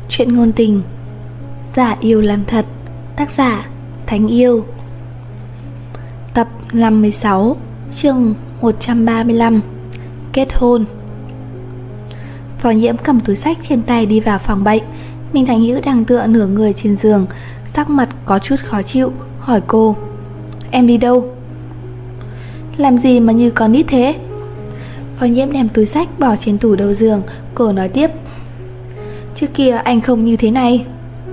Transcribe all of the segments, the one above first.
Chuyện ngôn tình, giả yêu làm thật. Tác giả Thánh Yêu. Tập 56, chương 135. Kết hôn. Phó Nhiễm cầm túi xách trên tay đi vào phòng bệnh. Minh Thành Hữu đang tựa nửa người trên giường, sắc mặt có chút khó chịu, hỏi cô: "Em đi đâu? Làm gì mà như con nít thế?" Phó Nhiễm đem túi xách bỏ trên tủ đầu giường. Cô nói tiếp: "Trước kia anh không như thế này."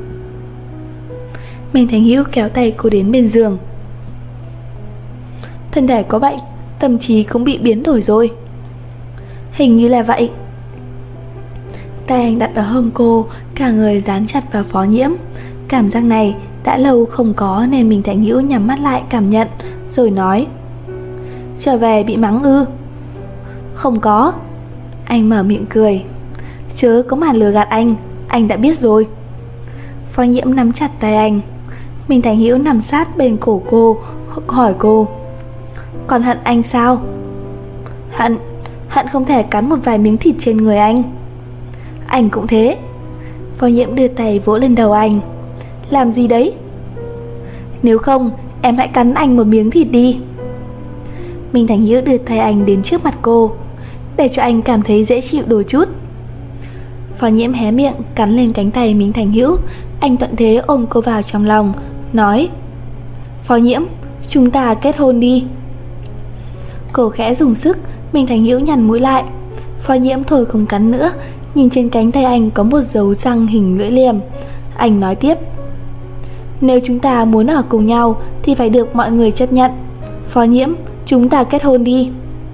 Minh Thành Hữu kéo tay cô đến bên giường. "Thân thể có bệnh, tâm trí cũng bị biến đổi rồi." "Hình như là vậy." Tay anh đặt ở hông cô, cả người dán chặt vào Phó Nhiễm. Cảm giác này đã lâu không có nên Minh Thành Hữu nhắm mắt lại cảm nhận, rồi nói: "Trở về bị mắng ư?" "Không có." Anh mở miệng cười: "Chớ có mà lừa gạt anh đã biết rồi." Phó Nhiễm nắm chặt tay anh. Minh Thành Hữu nằm sát bên cổ cô, hỏi cô: "Còn hận anh sao?" Hận không thể cắn một vài miếng thịt trên người anh." "Anh cũng thế." Phó Nhiễm đưa tay vỗ lên đầu anh. "Làm gì đấy?" "Nếu không em hãy cắn anh một miếng thịt đi." Minh Thành Hữu đưa tay anh đến trước mặt cô, để cho anh cảm thấy dễ chịu đôi chút. Phó Nhiễm hé miệng cắn lên cánh tay Minh Thành Hữu. Anh thuận thế ôm cô vào trong lòng, nói: "Phó Nhiễm, chúng ta kết hôn đi." Cô khẽ dùng sức. Minh Thành Hữu nhăn mũi lại. Phó Nhiễm thôi không cắn nữa, nhìn trên cánh tay anh có một dấu răng hình lưỡi liềm. Anh nói tiếp: "Nếu chúng ta muốn ở cùng nhau thì phải được mọi người chấp nhận. Phó Nhiễm, chúng ta kết hôn đi."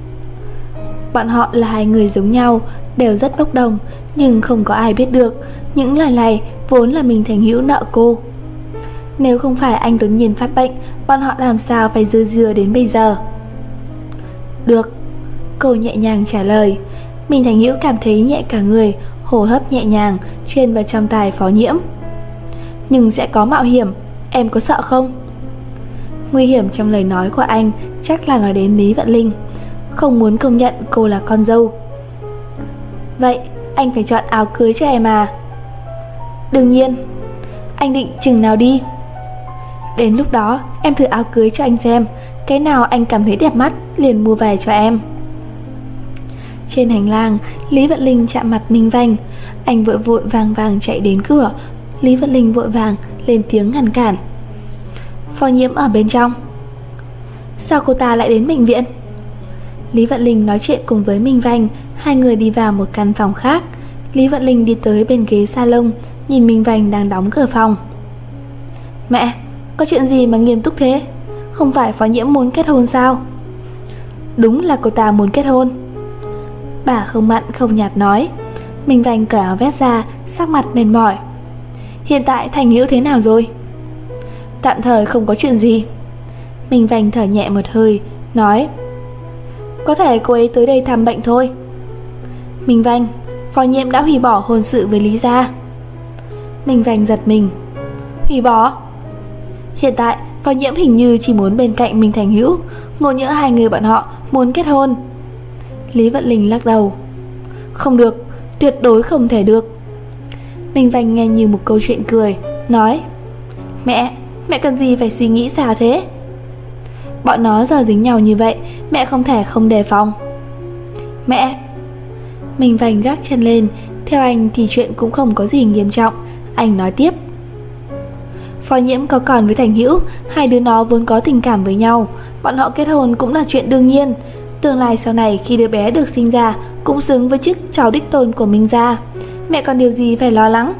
Bọn họ là hai người giống nhau, đều rất bốc đồng, nhưng không có ai biết được những lời này vốn là Minh Thành Hữu nợ cô. Nếu không phải anh đột nhiên phát bệnh, bọn họ làm sao phải dư dưa đến bây giờ. "Được." Cô nhẹ nhàng trả lời. Minh Thành Hữu cảm thấy nhẹ cả người, hô hấp nhẹ nhàng truyền vào trong tai Phó Nhiễm: "Nhưng sẽ có mạo hiểm, em có sợ không?" Nguy hiểm trong lời nói của anh chắc là nói đến Lý Vận Linh, không muốn công nhận cô là con dâu. "Vậy anh phải chọn áo cưới cho em à?" "Đương nhiên." "Anh định chừng nào đi?" "Đến lúc đó em thử áo cưới cho anh xem, cái nào anh cảm thấy đẹp mắt liền mua về cho em." Trên hành lang, Lý Vận Linh chạm mặt Minh Vanh. Anh vội vội vàng vàng chạy đến cửa. Lý Vận Linh vội vàng lên tiếng ngăn cản: "Phó Nhiễm ở bên trong." "Sao cô ta lại đến bệnh viện?" Lý Vận Linh nói chuyện cùng với Minh Vanh. Hai người đi vào một căn phòng khác. Lý Vận Linh đi tới bên ghế salon, nhìn Minh Vanh đang đóng cửa phòng. "Mẹ, có chuyện gì mà nghiêm túc thế? Không phải Phó Nhiễm muốn kết hôn sao?" "Đúng là cô ta muốn kết hôn." Bà không mặn không nhạt nói. Minh Vanh cởi áo vest ra, sắc mặt mệt mỏi: "Hiện tại Thành Hữu thế nào rồi?" "Tạm thời không có chuyện gì." Minh Vanh thở nhẹ một hơi, nói: "Có thể cô ấy tới đây thăm bệnh thôi." "Minh Vanh, Phó Nhiễm đã hủy bỏ hôn sự với Lý gia." Minh Vanh giật mình: "Hủy bỏ?" "Hiện tại Phó Nhiễm hình như chỉ muốn bên cạnh Minh Thành Hữu, ngộ nhỡ hai người bọn họ muốn kết hôn." Lý Vận Linh lắc đầu: "Không được, tuyệt đối không thể được." Minh Vanh nghe như một câu chuyện cười, nói: Mẹ cần gì phải suy nghĩ xa thế? Bọn nó giờ dính nhau như vậy, mẹ không thể không đề phòng." "Mẹ." Minh Vanh gác chân lên. Theo anh thì chuyện cũng không có gì nghiêm trọng. Anh nói tiếp: "Phó Nhiễm có còn với Thành Hữu, hai đứa nó vốn có tình cảm với nhau, bọn họ kết hôn cũng là chuyện đương nhiên. Tương lai sau này khi đứa bé được sinh ra cũng xứng với chức cháu đích tôn của Minh gia. Mẹ còn điều gì phải lo lắng?"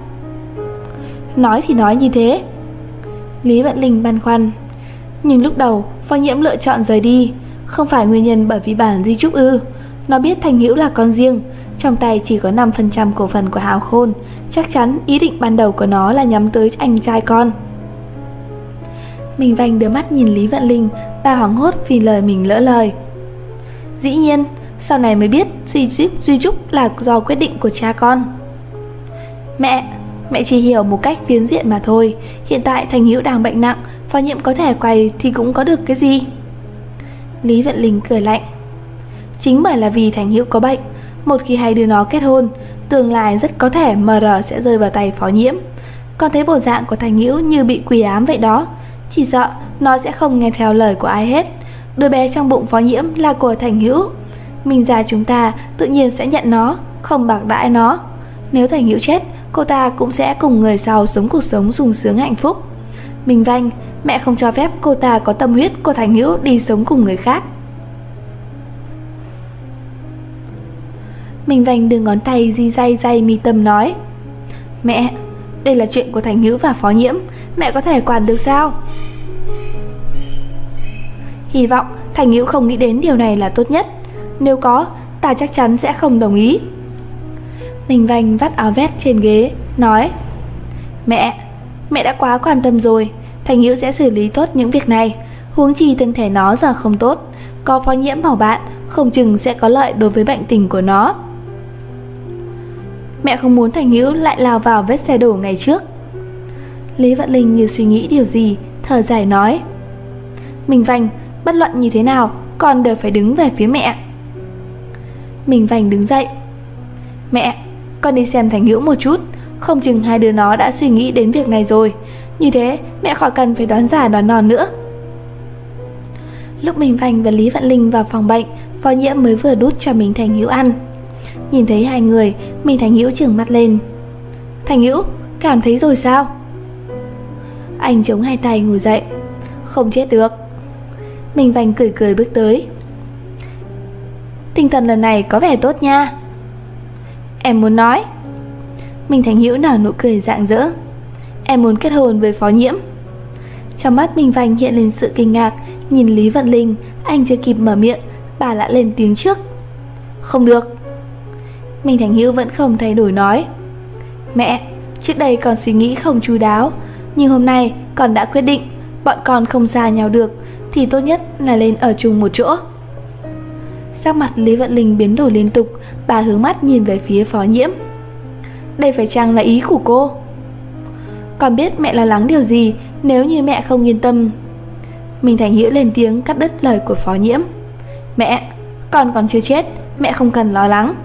Nói thì nói như thế. Lý Vận Linh băn khoăn: "Nhưng lúc đầu Phó Nhiễm lựa chọn rời đi, không phải nguyên nhân bởi vì bản di chúc ư? Nó biết Thành Hữu là con riêng, trong tay chỉ có 5% cổ phần của Hào Khôn, chắc chắn ý định ban đầu của nó là nhắm tới anh trai con." Minh Vanh đưa mắt nhìn Lý Vận Linh, bà hoảng hốt vì lời mình lỡ lời. "Dĩ nhiên, sau này mới biết di chúc là do quyết định của cha con." Mẹ chỉ hiểu một cách phiến diện mà thôi. Hiện tại Thành Hữu đang bệnh nặng, Phó Nhiễm có thể quay thì cũng có được cái gì?" Lý Vận Linh cười lạnh: "Chính bởi là vì Thành Hữu có bệnh, một khi hai đứa nó kết hôn, Tương lai rất có thể MR sẽ rơi vào tay Phó Nhiễm. Còn thấy bộ dạng của Thành Hữu như bị quỷ ám vậy đó, chỉ sợ nó sẽ không nghe theo lời của ai hết. Đứa bé trong bụng Phó Nhiễm là của Thành Hữu. Mình già chúng ta tự nhiên sẽ nhận nó, không bạc đãi nó. Nếu Thành Hữu chết, cô ta cũng sẽ cùng người sau sống cuộc sống sung sướng hạnh phúc. Minh Vanh, mẹ không cho phép cô ta có tâm huyết của Thành Hữu đi sống cùng người khác. Minh Vanh đưa ngón tay di day mi tâm nói: Mẹ, đây là chuyện của Thành Hữu và Phó Nhiễm, mẹ có thể quản được sao? Hy vọng Thành Hữu không nghĩ đến điều này là tốt nhất. Nếu có, ta chắc chắn sẽ không đồng ý. Minh Vanh vắt áo vest trên ghế, nói: Mẹ đã quá quan tâm rồi. Thành Hữu sẽ xử lý tốt những việc này. Huống chi thân thể nó giờ không tốt, có Phó Nhiễm bảo bạn, không chừng sẽ có lợi đối với bệnh tình của nó. Mẹ không muốn Thành Hữu lại lao vào vết xe đổ ngày trước. Lý Vận Linh như suy nghĩ điều gì, thở dài nói: Minh Vanh, bất luận như thế nào, con đều phải đứng về phía mẹ. Minh Vanh đứng dậy: Mẹ, con đi xem Thành Hữu một chút, không chừng hai đứa nó đã suy nghĩ đến việc này rồi. Như thế mẹ khỏi cần phải đoán giả đoán non nữa. Lúc Minh Vanh và Lý Vận Linh vào phòng bệnh, Phó Nhiễm mới vừa đút cho mình Thành Hữu ăn. Nhìn thấy hai người, mình Thành Hữu trừng mắt lên: Thành Hữu, cảm thấy rồi sao? Anh chống hai tay ngồi dậy: Không chết được. Minh Vanh cười cười bước tới: Tinh thần lần này có vẻ tốt nha. Em muốn nói. Minh Thành Hữu nở nụ cười rạng rỡ: Em muốn kết hôn với Phó Nhiễm. Trong mắt Minh Vanh hiện lên sự kinh ngạc. Nhìn Lý Vận Linh, anh chưa kịp mở miệng, bà đã lên tiếng trước: Không được. Minh Thành Hữu vẫn không thay đổi nói: Mẹ, trước đây con suy nghĩ không chu đáo, nhưng hôm nay con đã quyết định, bọn con không xa nhau được thì tốt nhất là lên ở chung một chỗ. Sắc mặt Lý Vận Linh biến đổi liên tục, bà hướng mắt nhìn về phía Phó Nhiễm: Đây phải chăng là ý của cô? Con biết mẹ lo lắng điều gì, nếu như mẹ không yên tâm. Minh Thành Hữu lên tiếng cắt đứt lời của Phó Nhiễm: Mẹ, con còn chưa chết, mẹ không cần lo lắng.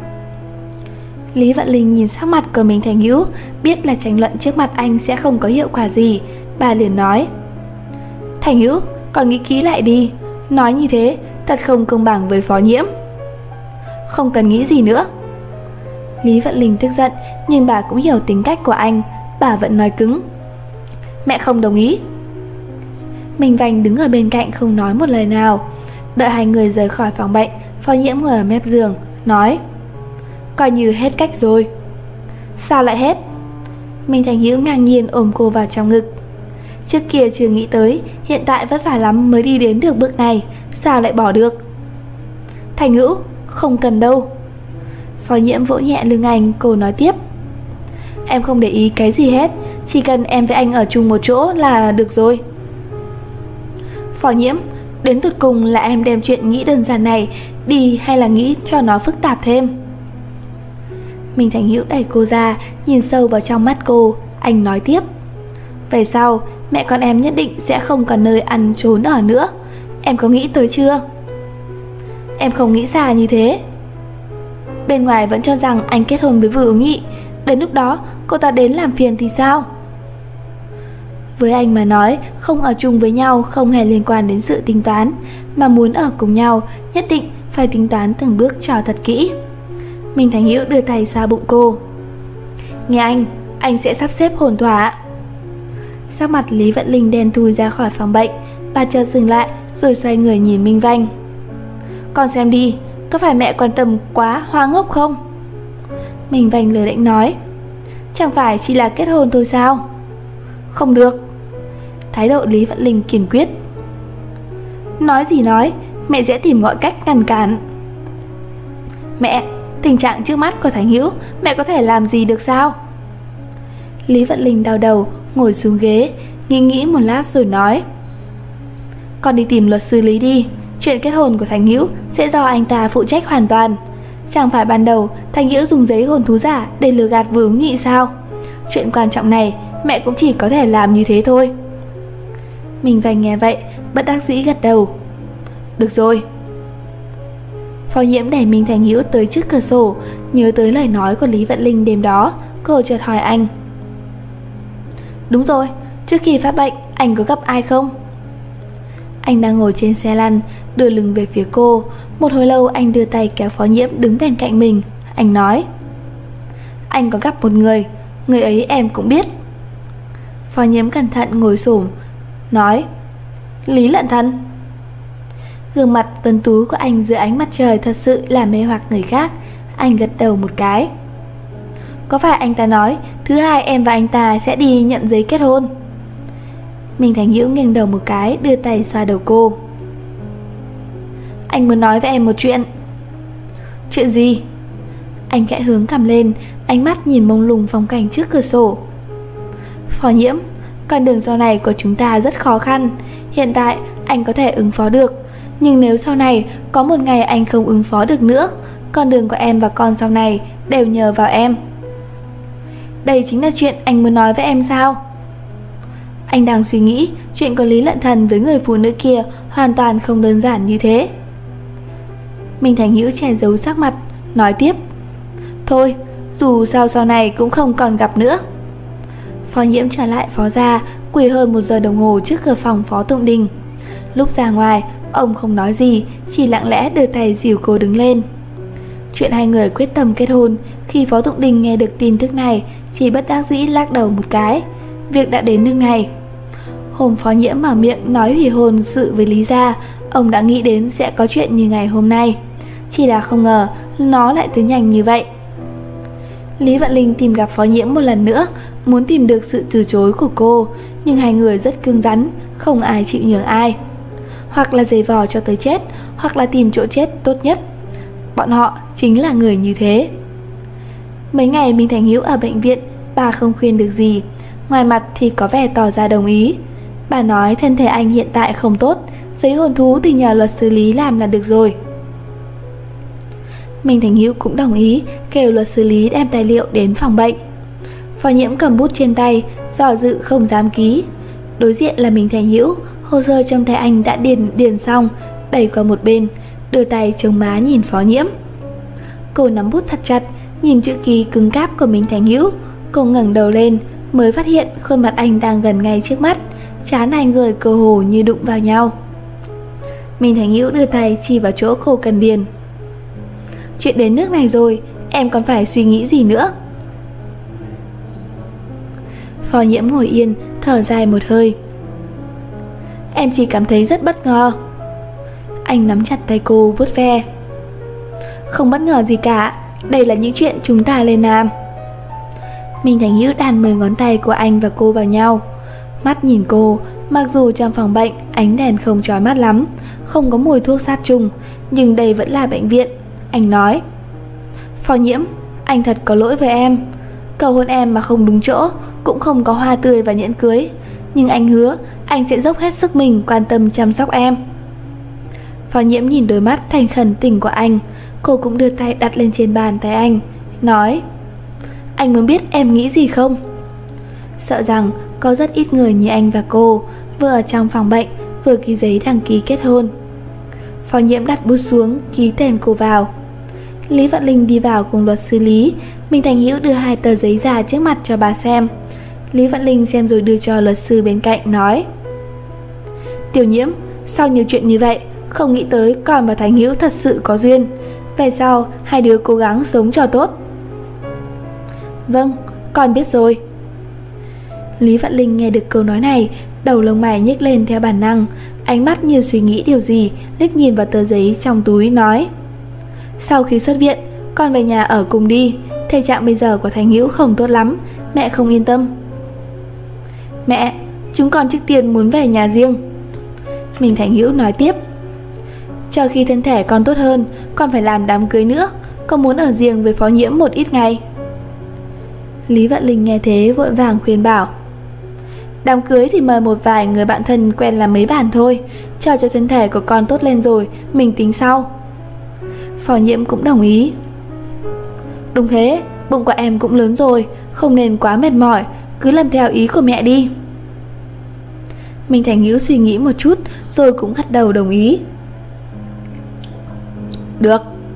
Lý Vận Linh nhìn sắc mặt của Minh Thành Hữu, biết là tranh luận trước mặt anh sẽ không có hiệu quả gì. Bà liền nói: Thành Hữu, con nghĩ kỹ lại đi. Nói như thế thật không công bằng với Phó Nhiễm. Không cần nghĩ gì nữa. Lý Vận Linh tức giận, nhưng bà cũng hiểu tính cách của anh. Bà vẫn nói cứng: Mẹ không đồng ý. Minh Vanh đứng ở bên cạnh không nói một lời nào. Đợi hai người rời khỏi phòng bệnh, Phó Nhiễm ngồi ở mép giường, nói: Coi như hết cách rồi. Sao lại hết? Minh Thành Hữu ngang nhiên ôm cô vào trong ngực: Trước kia chưa nghĩ tới, hiện tại vất vả lắm mới đi đến được bước này, sao lại bỏ được? Thành Hữu, không cần đâu. Phó Nhiễm vỗ nhẹ lưng anh, cô nói tiếp: Em không để ý cái gì hết, chỉ cần em với anh ở chung một chỗ là được rồi. Phó Nhiễm, đến tụt cùng là em đem chuyện nghĩ đơn giản này đi hay là nghĩ cho nó phức tạp thêm? Minh Thành Hữu đẩy cô ra, nhìn sâu vào trong mắt cô. Anh nói tiếp: Về sau mẹ con em nhất định sẽ không còn nơi ăn trốn ở nữa. Em có nghĩ tới chưa? Em không nghĩ xa như thế. Bên ngoài vẫn cho rằng anh kết hôn với Vừa Ứng Nhị, đến lúc đó cô ta đến làm phiền thì sao? Với anh mà nói, không ở chung với nhau không hề liên quan đến sự tính toán, mà muốn ở cùng nhau nhất định phải tính toán từng bước cho thật kỹ. Minh Thành Hữu đưa tay xoa bụng cô: Nghe anh sẽ sắp xếp ổn thỏa. Sắc mặt Lý Vận Linh đen thui ra khỏi phòng bệnh. Bà chợt dừng lại rồi xoay người nhìn Minh Vanh: Con xem đi, có phải mẹ quan tâm quá hoa ngốc không? Minh Vanh lờ đễnh nói: Chẳng phải chỉ là kết hôn thôi sao? Không được. Thái độ Lý Vận Linh kiên quyết: Nói gì nói, mẹ sẽ tìm mọi cách ngăn cản. Mẹ, tình trạng trước mắt của Thành Hữu, mẹ có thể làm gì được sao? Lý Vận Linh đau đầu, ngồi xuống ghế, nghĩ một lát rồi nói: Con đi tìm luật sư Lý đi. Chuyện kết hôn của Thành Hữu sẽ do anh ta phụ trách hoàn toàn. Chẳng phải ban đầu Thành Hữu dùng giấy hôn thú giả để lừa gạt Vừa Ứng Nhị sao? Chuyện quan trọng này mẹ cũng chỉ có thể làm như thế thôi. Minh Vanh nghe vậy bất đắc dĩ gật đầu: Được rồi. Phó Nhiễm đẩy Minh Thành Hữu tới trước cửa sổ, nhớ tới lời nói của Lý Vận Linh đêm đó, cô chợt hỏi anh. Đúng rồi, trước khi phát bệnh, anh có gặp ai không? Anh đang ngồi trên xe lăn, đưa lưng về phía cô. Một hồi lâu anh đưa tay kéo Phó Nhiễm đứng bên cạnh mình. Anh nói, anh có gặp một người, người ấy em cũng biết. Phó Nhiễm cẩn thận ngồi xổm, nói, Lý Lận Thần. Gương mặt tuấn tú của anh dưới ánh mặt trời thật sự là mê hoặc người khác. Anh gật đầu một cái. Có phải anh ta nói thứ hai em và anh ta sẽ đi nhận giấy kết hôn? Minh Thành Hữu nghiêng đầu một cái, đưa tay xoa đầu cô. Anh muốn nói với em một chuyện. Chuyện gì? Anh khẽ hướng cằm lên, ánh mắt nhìn mông lung phong cảnh trước cửa sổ. Phó Nhiễm, con đường sau này của chúng ta rất khó khăn. Hiện tại anh có thể ứng phó được, nhưng nếu sau này có một ngày anh không ứng phó được nữa, con đường của em và con sau này đều nhờ vào em. Đây chính là chuyện anh muốn nói với em sao? Anh đang suy nghĩ chuyện của Lý Lận Thần với người phụ nữ kia hoàn toàn không đơn giản như thế. Minh Thành Hữu che giấu sắc mặt, nói tiếp. Thôi, dù sao sau này cũng không còn gặp nữa. Phó Nhiễm trở lại Phó gia, quỳ hơn 1 giờ đồng hồ trước cửa phòng Phó Tụng Đình. Lúc ra ngoài, ông không nói gì, chỉ lặng lẽ đưa tay dìu cô đứng lên. Chuyện hai người quyết tâm kết hôn, khi Phó Tụng Đình nghe được tin tức này, chỉ bất đắc dĩ lắc đầu một cái. Việc đã đến nước này. Hôm Phó Nhiễm mở miệng nói hủy hôn sự với Lý gia, ông đã nghĩ đến sẽ có chuyện như ngày hôm nay. Chỉ là không ngờ nó lại tới nhanh như vậy. Lý Vận Linh tìm gặp Phó Nhiễm một lần nữa, muốn tìm được sự từ chối của cô, nhưng hai người rất cứng rắn, không ai chịu nhường ai. Hoặc là giày vò cho tới chết, hoặc là tìm chỗ chết tốt nhất. Bọn họ chính là người như thế. Mấy ngày Minh Thành Hữu ở bệnh viện, bà không khuyên được gì. Ngoài mặt thì có vẻ tỏ ra đồng ý. Bà nói thân thể anh hiện tại không tốt, giấy hôn thú thì nhờ luật sư Lý làm là được rồi. Minh Thành Hữu cũng đồng ý, kêu luật sư Lý đem tài liệu đến phòng bệnh. Phó Nhiễm cầm bút trên tay, do dự không dám ký. Đối diện là Minh Thành Hữu, hồ sơ trong tay anh đã điền xong, đẩy qua một bên, đưa tay chống má nhìn Phó Nhiễm. Cô nắm bút thật chặt, nhìn chữ ký cứng cáp của Minh Thành Hữu. Cô ngẩng đầu lên, mới phát hiện khuôn mặt anh đang gần ngay trước mắt, trán hai người cơ hồ như đụng vào nhau. Minh Thành Hữu đưa tay chỉ vào chỗ cô cần điền. Chuyện đến nước này rồi, em còn phải suy nghĩ gì nữa? Phó Nhiễm ngồi yên, thở dài một hơi. Em chỉ cảm thấy rất bất ngờ. Anh nắm chặt tay cô vuốt ve. Không bất ngờ gì cả, đây là những chuyện chúng ta nên làm. Minh Thành Hữu đan 10 ngón tay của anh và cô vào nhau, mắt nhìn cô. Mặc dù trong phòng bệnh ánh đèn không chói mắt lắm, không có mùi thuốc sát trùng, nhưng đây vẫn là bệnh viện. Anh nói, Phó Nhiễm, anh thật có lỗi với em. Cầu hôn em mà không đúng chỗ, cũng không có hoa tươi và nhẫn cưới. Nhưng anh hứa anh sẽ dốc hết sức mình quan tâm chăm sóc em. Phó Nhiễm nhìn đôi mắt thành khẩn tình của anh. Cô cũng đưa tay đặt lên trên bàn tay anh, nói, anh muốn biết em nghĩ gì không? Sợ rằng có rất ít người như anh và cô, vừa ở trong phòng bệnh, vừa ký giấy đăng ký kết hôn. Phó Nhiễm đặt bút xuống, ký tên cô vào. Lý Vận Linh đi vào cùng luật sư Lý. Minh Thành Hữu đưa 2 tờ giấy ra trước mặt cho bà xem. Lý Vận Linh xem rồi đưa cho luật sư bên cạnh, nói, Tiểu Nhiễm, sau nhiều chuyện như vậy, không nghĩ tới con và Thành Hữu thật sự có duyên. Về sau hai đứa cố gắng sống cho tốt. Vâng, con biết rồi. Lý Vận Linh nghe được câu nói này, đầu lông mày nhếch lên theo bản năng, ánh mắt như suy nghĩ điều gì, liếc nhìn vào tờ giấy trong túi, nói, sau khi xuất viện, con về nhà ở cùng đi. Thể trạng bây giờ của Thành Hữu không tốt lắm, mẹ không yên tâm. Mẹ, chúng con trước tiên muốn về nhà riêng. Minh Thành Hữu nói tiếp, chờ khi thân thể con tốt hơn, con phải làm đám cưới nữa. Con muốn ở riêng với Phó Nhiễm một ít ngày. Lý Vận Linh nghe thế vội vàng khuyên bảo, đám cưới thì mời một vài người bạn thân quen làm mấy bàn thôi, chờ cho thân thể của con tốt lên rồi mình tính sau. Phó Nhiễm cũng đồng ý. Đúng thế, bụng của em cũng lớn rồi, không nên quá mệt mỏi, cứ làm theo ý của mẹ đi. Minh Thành Hữu suy nghĩ một chút rồi cũng gật đầu đồng ý. Được,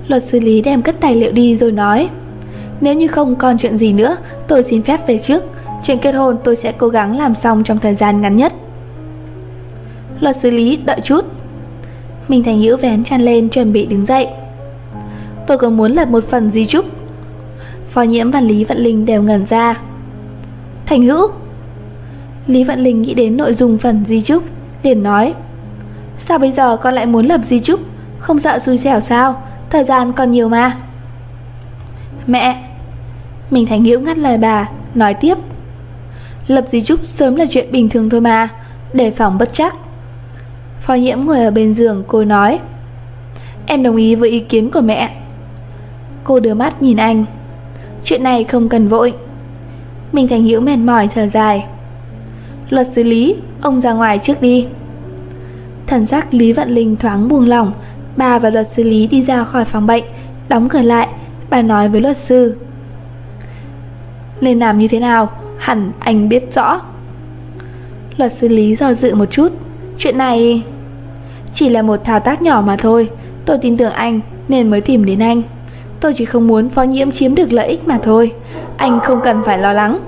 Luật sư Lý đem cất tài liệu đi rồi nói: nếu như không còn chuyện gì nữa, tôi xin phép về trước. Chuyện kết hôn tôi sẽ cố gắng làm xong trong thời gian ngắn nhất. Luật sư Lý, đợi chút. Minh Thành Hữu vén chăn lên chuẩn bị đứng dậy. Tôi có muốn lập một phần di chúc. Phó Nhiễm và Lý Vận Linh đều ngẩn ra. Thành Hữu. Lý Vận Linh nghĩ đến nội dung phần di chúc, liền nói: sao bây giờ con lại muốn lập di chúc? Không sợ xui xẻo sao? Thời gian còn nhiều mà. Mẹ. Minh Thành Hữu ngắt lời bà, nói tiếp: lập di chúc sớm là chuyện bình thường thôi mà, đề phòng bất trắc. Phó Nhiễm ngồi ở bên giường, cô nói: em đồng ý với ý kiến của mẹ. Cô đưa mắt nhìn anh: chuyện này không cần vội. Minh Thành Hữu mệt mỏi thở dài: luật sư Lý, ông ra ngoài trước đi. Thần sắc Lý Vận Linh thoáng buông lỏng. Bà và luật sư Lý đi ra khỏi phòng bệnh, đóng cửa lại. Bà nói với luật sư: nên làm như thế nào, hẳn anh biết rõ. Luật sư Lý do dự một chút: chuyện này chỉ là một thao tác nhỏ mà thôi. Tôi tin tưởng anh nên mới tìm đến anh. Tôi chỉ không muốn Phó Nhiễm chiếm được lợi ích mà thôi. Anh không cần phải lo lắng.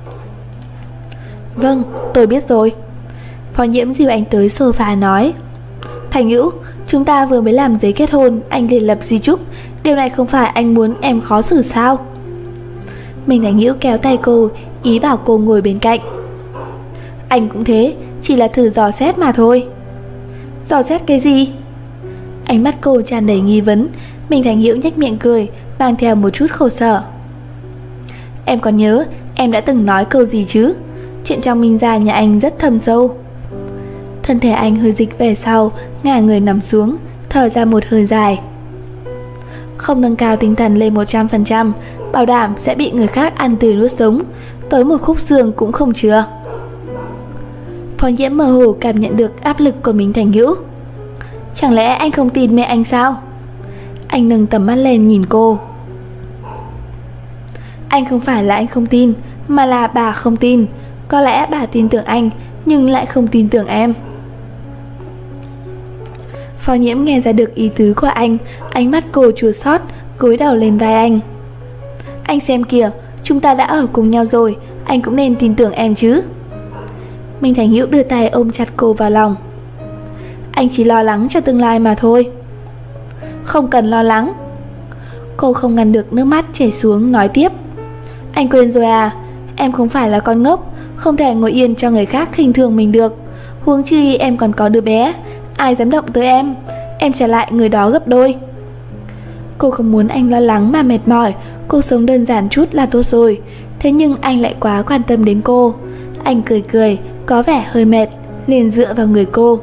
Vâng, tôi biết rồi. Phó Nhiễm dìu anh tới sofa nói: Thành Hữu, chúng ta vừa mới làm giấy kết hôn, anh liền lập di chúc. Điều này không phải anh muốn em khó xử sao? Minh Thành Hữu kéo tay cô, ý bảo cô ngồi bên cạnh. Anh cũng thế, chỉ là thử dò xét mà thôi. Dò xét cái gì? Ánh mắt cô tràn đầy nghi vấn. Minh Thành Hữu nhếch miệng cười, mang theo một chút khổ sở. Em còn nhớ em đã từng nói câu gì chứ? Chuyện trong Minh gia nhà anh rất thâm sâu. Thân thể anh hơi dịch về sau, ngả người nằm xuống, thở ra một hơi dài. Không nâng cao tinh thần lên 100%, bảo đảm sẽ bị người khác ăn tươi nuốt sống, tới một khúc xương cũng không chừa. Phó Nhiễm mơ hồ cảm nhận được áp lực của Minh Thành Hữu. Chẳng lẽ anh không tin mẹ anh sao? Anh nâng tầm mắt lên nhìn cô. Anh không phải là anh không tin, mà là bà không tin. Có lẽ bà tin tưởng anh, nhưng lại không tin tưởng em. Phó Nhiễm nghe ra được ý tứ của anh. Ánh mắt cô chua xót, cúi đầu lên vai anh. Anh xem kìa, chúng ta đã ở cùng nhau rồi, anh cũng nên tin tưởng em chứ. Minh Thành Hữu đưa tay ôm chặt cô vào lòng. Anh chỉ lo lắng cho tương lai mà thôi. Không cần lo lắng. Cô không ngăn được nước mắt chảy xuống, nói tiếp. Anh quên rồi à, em không phải là con ngốc, không thể ngồi yên cho người khác khinh thường mình được. Huống chi em còn có đứa bé, ai dám động tới em trả lại người đó gấp đôi. Cô không muốn anh lo lắng mà mệt mỏi, cô sống đơn giản chút là tốt rồi. Thế nhưng anh lại quá quan tâm đến cô. Anh cười cười, có vẻ hơi mệt, liền dựa vào người cô.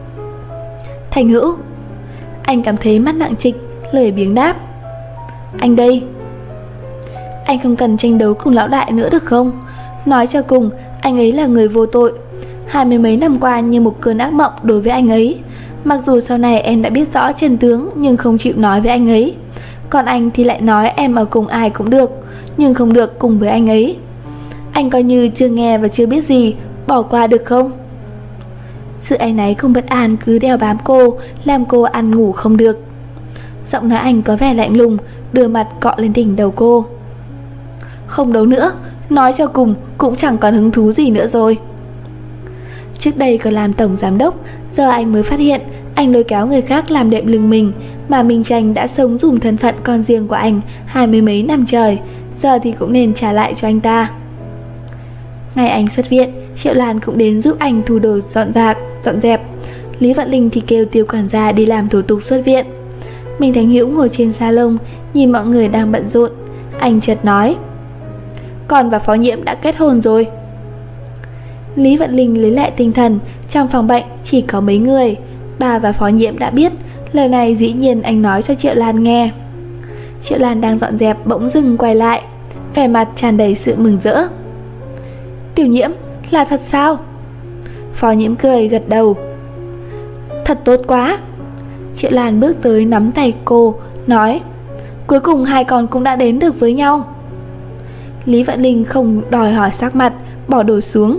Thành Hữu. Anh cảm thấy mắt nặng trịch, lười biếng đáp. Anh đây. Anh không cần tranh đấu cùng lão đại nữa được không? Nói cho cùng, anh ấy là người vô tội. 20 mấy năm qua như một cơn ác mộng đối với anh ấy. Mặc dù sau này em đã biết rõ chân tướng, nhưng không chịu nói với anh ấy. Còn anh thì lại nói em ở cùng ai cũng được, nhưng không được cùng với anh ấy. Anh coi như chưa nghe và chưa biết gì, bỏ qua được không? Sự áy náy không bất an cứ đeo bám cô, làm cô ăn ngủ không được. Giọng nói anh có vẻ lạnh lùng, đưa mặt cọ lên đỉnh đầu cô. Không đấu nữa, nói cho cùng cũng chẳng còn hứng thú gì nữa rồi. Trước đây còn làm tổng giám đốc, giờ anh mới phát hiện anh lôi kéo người khác làm đệm lưng mình, mà Minh Tranh đã sống dùng thân phận con riêng của anh 20 mấy năm trời, giờ thì cũng nên trả lại cho anh ta. Ngày anh xuất viện, Triệu Lan cũng đến giúp anh thu đồ dọn dẹp. Lý Vận Linh thì kêu Tiêu quản gia đi làm thủ tục xuất viện. Minh Thành Hữu ngồi trên salon, nhìn mọi người đang bận rộn. Anh chợt nói. Con và Phó Nhiễm đã kết hôn rồi. Lý Vận Linh lấy lại tinh thần. Trong phòng bệnh chỉ có mấy người. Bà và Phó Nhiễm đã biết. Lời này dĩ nhiên anh nói cho Triệu Lan nghe. Triệu Lan đang dọn dẹp bỗng dưng quay lại, vẻ mặt tràn đầy sự mừng rỡ. Tiểu Nhiễm, là thật sao? Phó Nhiễm cười gật đầu. Thật tốt quá. Triệu Lan bước tới nắm tay cô, nói. Cuối cùng hai con cũng đã đến được với nhau. Lý Vận Linh không đòi hỏi sắc mặt, bỏ đồ xuống.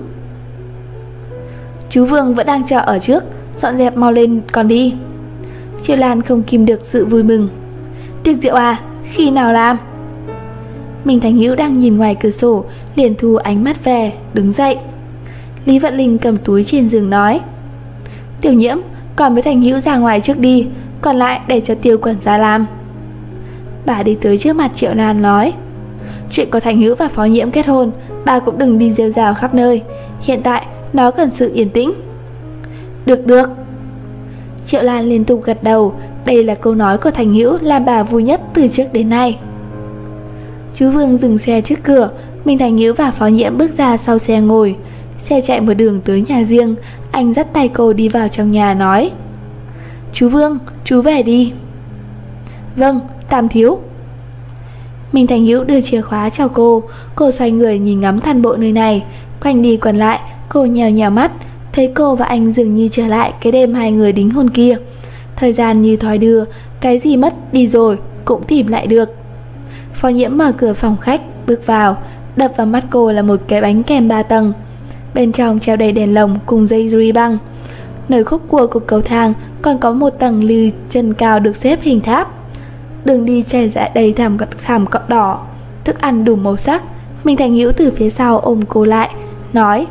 Chú Vương vẫn đang chờ ở trước, dọn dẹp mau lên còn đi. Triệu Lan không kìm được sự vui mừng. Tiệc rượu à? Khi nào làm? Minh Thành Hữu đang nhìn ngoài cửa sổ, liền thu ánh mắt về, đứng dậy. Lý Vận Linh cầm túi trên giường nói: Tiểu Nhiễm, còn với Thành Hữu ra ngoài trước đi, còn lại để cho Tiêu quản gia làm. Bà đi tới trước mặt Triệu Lan nói: Chuyện của Thành Hữu và Phó Nhiễm kết hôn, bà cũng đừng đi rêu rao khắp nơi. Hiện tại nó cần sự yên tĩnh. Được. Triệu Lan liên tục gật đầu. Đây là câu nói của Thành Hữu làm bà vui nhất từ trước đến nay. Chú Vương dừng xe trước cửa. Minh Thành Hữu và Phó Nhiễm bước ra sau xe ngồi. Xe chạy một đường tới nhà riêng. Anh dắt tay cô đi vào trong nhà nói: Chú Vương, chú về đi. Vâng, Tam thiếu. Minh Thành Hữu đưa chìa khóa cho cô. Cô xoay người nhìn ngắm toàn bộ nơi này. Quanh đi quẩn lại, cô nhèo nhèo mắt, thấy cô và anh dường như trở lại cái đêm hai người đính hôn kia. Thời gian như thoi đưa, cái gì mất đi rồi cũng tìm lại được. Phó Nhiễm mở cửa phòng khách, bước vào. Đập vào mắt cô là một cái bánh kem 3 tầng. Bên trong treo đầy đèn lồng cùng dây ruy băng. Nơi khúc cua của cầu thang còn có một tầng lư chân cao được xếp hình tháp. Đường đi trải rộng đầy thảm cỏ đỏ, thức ăn đủ màu sắc. Minh Thành Hữu từ phía sau ôm cô lại, nói: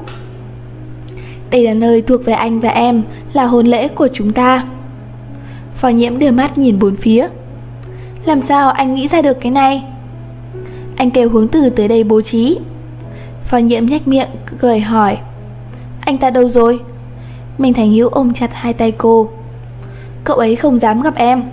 Đây là nơi thuộc về anh và em, là hôn lễ của chúng ta. Phó Nhiễm đưa mắt nhìn bốn phía. Làm sao anh nghĩ ra được cái này? Anh kêu hướng từ tới đây bố trí. Phó Nhiễm nhếch miệng cười hỏi: Anh ta đâu rồi? Minh Thành Hữu ôm chặt hai tay cô. Cậu ấy không dám gặp em.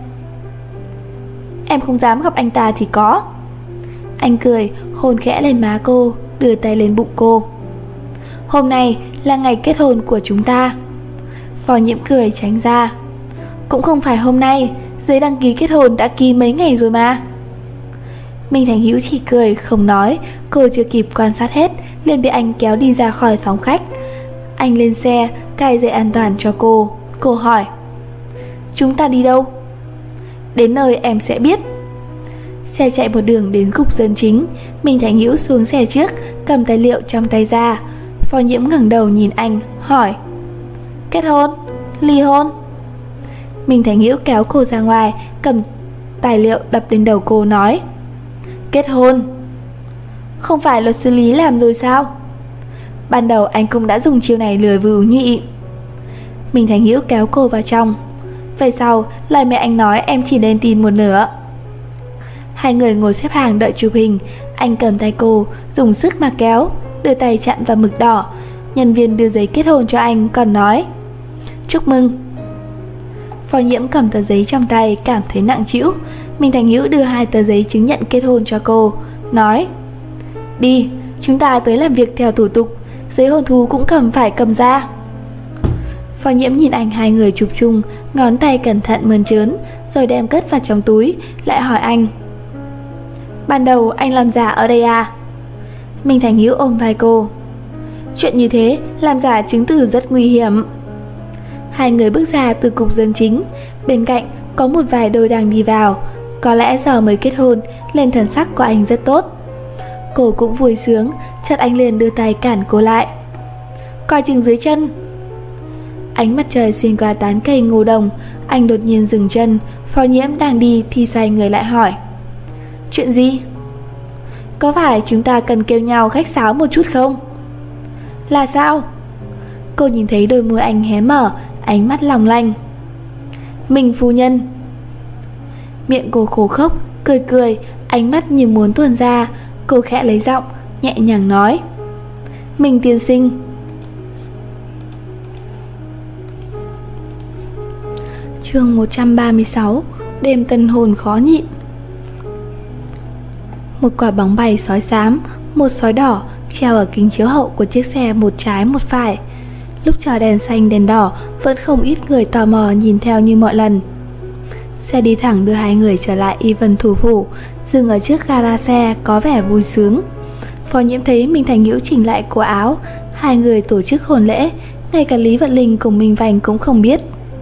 Em không dám gặp anh ta thì có. Anh cười, hôn khẽ lên má cô, đưa tay lên bụng cô. Hôm nay là ngày kết hôn của chúng ta. Phó Nhiễm cười tránh ra. Cũng không phải hôm nay, giấy đăng ký kết hôn đã ký mấy ngày rồi mà. Minh Thành Hữu chỉ cười không nói. Cô chưa kịp quan sát hết liền bị anh kéo đi ra khỏi phòng khách. Anh lên xe, cài dây an toàn cho cô. Cô hỏi: Chúng ta đi đâu? Đến nơi em sẽ biết. Xe chạy một đường đến cục dân chính. Minh Thành Hữu xuống xe trước, cầm tài liệu trong tay ra. Phó Nhiễm ngẩng đầu nhìn anh, hỏi: Kết hôn? Ly hôn? Minh Thành Hữu kéo cô ra ngoài, cầm tài liệu đập lên đầu cô nói: Kết hôn. Không phải luật sư Lý làm rồi sao? Ban đầu anh cũng đã dùng chiêu này lừa Vưu Nhụy. Minh Thành Hữu kéo cô vào trong. Về sau, lời mẹ anh nói em chỉ nên tin một nửa. Hai người ngồi xếp hàng đợi chụp hình. Anh cầm tay cô, dùng sức mà kéo, đưa tay chạm vào mực đỏ. Nhân viên đưa giấy kết hôn cho anh, còn nói: Chúc mừng. Phó Nhiễm cầm tờ giấy trong tay, cảm thấy nặng trĩu. Minh Thành Hữu đưa 2 tờ giấy chứng nhận kết hôn cho cô, nói: Đi, chúng ta tới làm việc theo thủ tục. Giấy hôn thú cũng phải cầm ra. Phó Nhiễm nhìn anh hai người chụp chung, ngón tay cẩn thận mơn trớn, rồi đem cất vào trong túi, lại hỏi anh: Ban đầu anh làm giả ở đây à? Minh Thành Hữu ôm vai cô: Chuyện như thế, làm giả chứng từ rất nguy hiểm. Hai người bước ra từ cục dân chính. Bên cạnh có một vài đôi đang đi vào. Có lẽ giờ mới kết hôn nên thần sắc của anh rất tốt. Cô cũng vui sướng. Chợt anh liền đưa tay cản cô lại: Coi chừng dưới chân. Ánh mặt trời xuyên qua tán cây ngô đồng. Anh đột nhiên dừng chân. Phó Nhiễm đang đi thì xoay người lại hỏi: Chuyện gì? Có phải chúng ta cần kêu nhau khách sáo một chút không? Là sao? Cô nhìn thấy đôi môi anh hé mở, ánh mắt long lanh. Mình phu nhân. Miệng cô khô khốc, cười cười, ánh mắt như muốn tuôn ra. Cô khẽ lấy giọng, nhẹ nhàng nói: Mình tiên sinh. Chương 136. Đêm tân hôn khó nhịn. Một quả bóng bay sói xám, một sói đỏ treo ở kính chiếu hậu của chiếc xe một trái một phải. Lúc chờ đèn xanh đèn đỏ, vẫn không ít người tò mò nhìn theo như mọi lần. Xe đi thẳng đưa hai người trở lại Y Vân thủ phủ, dừng ở trước gara xe có vẻ vui sướng. Phó Nhiễm thấy Minh Thành Hữu chỉnh lại cổ áo. Hai người tổ chức hôn lễ, ngay cả Lý Vận Linh cùng Minh Vành cũng không biết.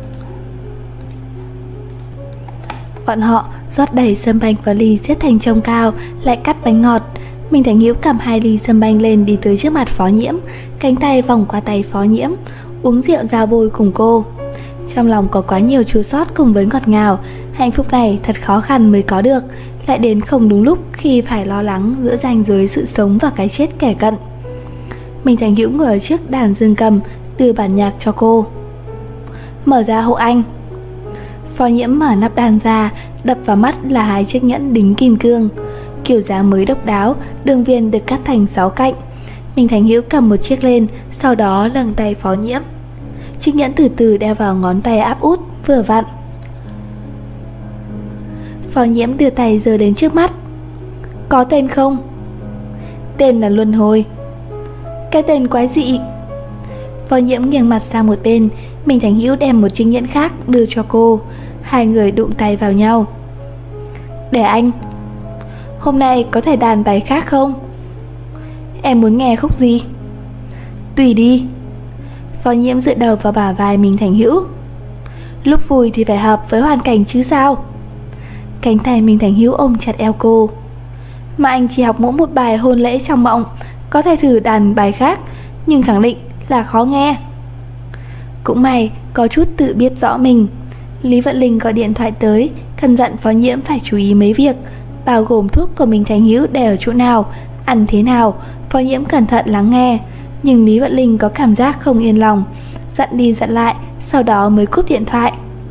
Bọn họ rót đầy sâm banh vào ly xếp thành chông cao, lại cắt bánh ngọt. Minh Thành Hữu cầm 2 ly sâm banh lên đi tới trước mặt Phó Nhiễm, cánh tay vòng qua tay Phó Nhiễm, uống rượu ra bôi cùng cô. Trong lòng có quá nhiều chua xót cùng với ngọt ngào. Hạnh phúc này thật khó khăn mới có được, lại đến không đúng lúc khi phải lo lắng giữa ranh giới sự sống và cái chết kẻ cận. Minh Thành Hữu ngồi ở trước đàn dương cầm, đưa bản nhạc cho cô. Mở ra hộ anh. Phó Nhiễm mở nắp đàn ra, đập vào mắt là 2 chiếc nhẫn đính kim cương, kiểu dáng mới độc đáo, đường viền được cắt thành 6 cạnh. Minh Thành Hữu cầm một chiếc lên, sau đó nâng tay Phó Nhiễm. Chiếc nhẫn từ từ đeo vào ngón tay áp út, vừa vặn. Phó Nhiễm đưa tay giơ đến trước mắt. Có tên không? Tên là Luân Hồi. Cái tên quái dị. Phó Nhiễm nghiêng mặt sang một bên, Minh Thành Hữu đem một chiếc nhẫn khác đưa cho cô. Hai người đụng tay vào nhau. Để anh. Hôm nay có thể đàn bài khác không? Em muốn nghe khúc gì? Tùy đi. Phó Nhiễm dựa đầu vào bả vai Minh Thành Hữu. Lúc vui thì phải hợp với hoàn cảnh chứ sao? Cánh tay Minh Thành Hữu ôm chặt eo cô. Mà anh chỉ học mỗi một bài hôn lễ trong mộng, có thể thử đàn bài khác, nhưng khẳng định là khó nghe. Cũng may có chút tự biết rõ mình. Lý Vận Linh gọi điện thoại tới, căn dặn Phó Nhiễm phải chú ý mấy việc, bao gồm thuốc của Minh Thành Hữu để ở chỗ nào, ăn thế nào. Phó Nhiễm cẩn thận lắng nghe, nhưng Lý Vận Linh có cảm giác không yên lòng, dặn đi dặn lại, sau đó mới cúp điện thoại.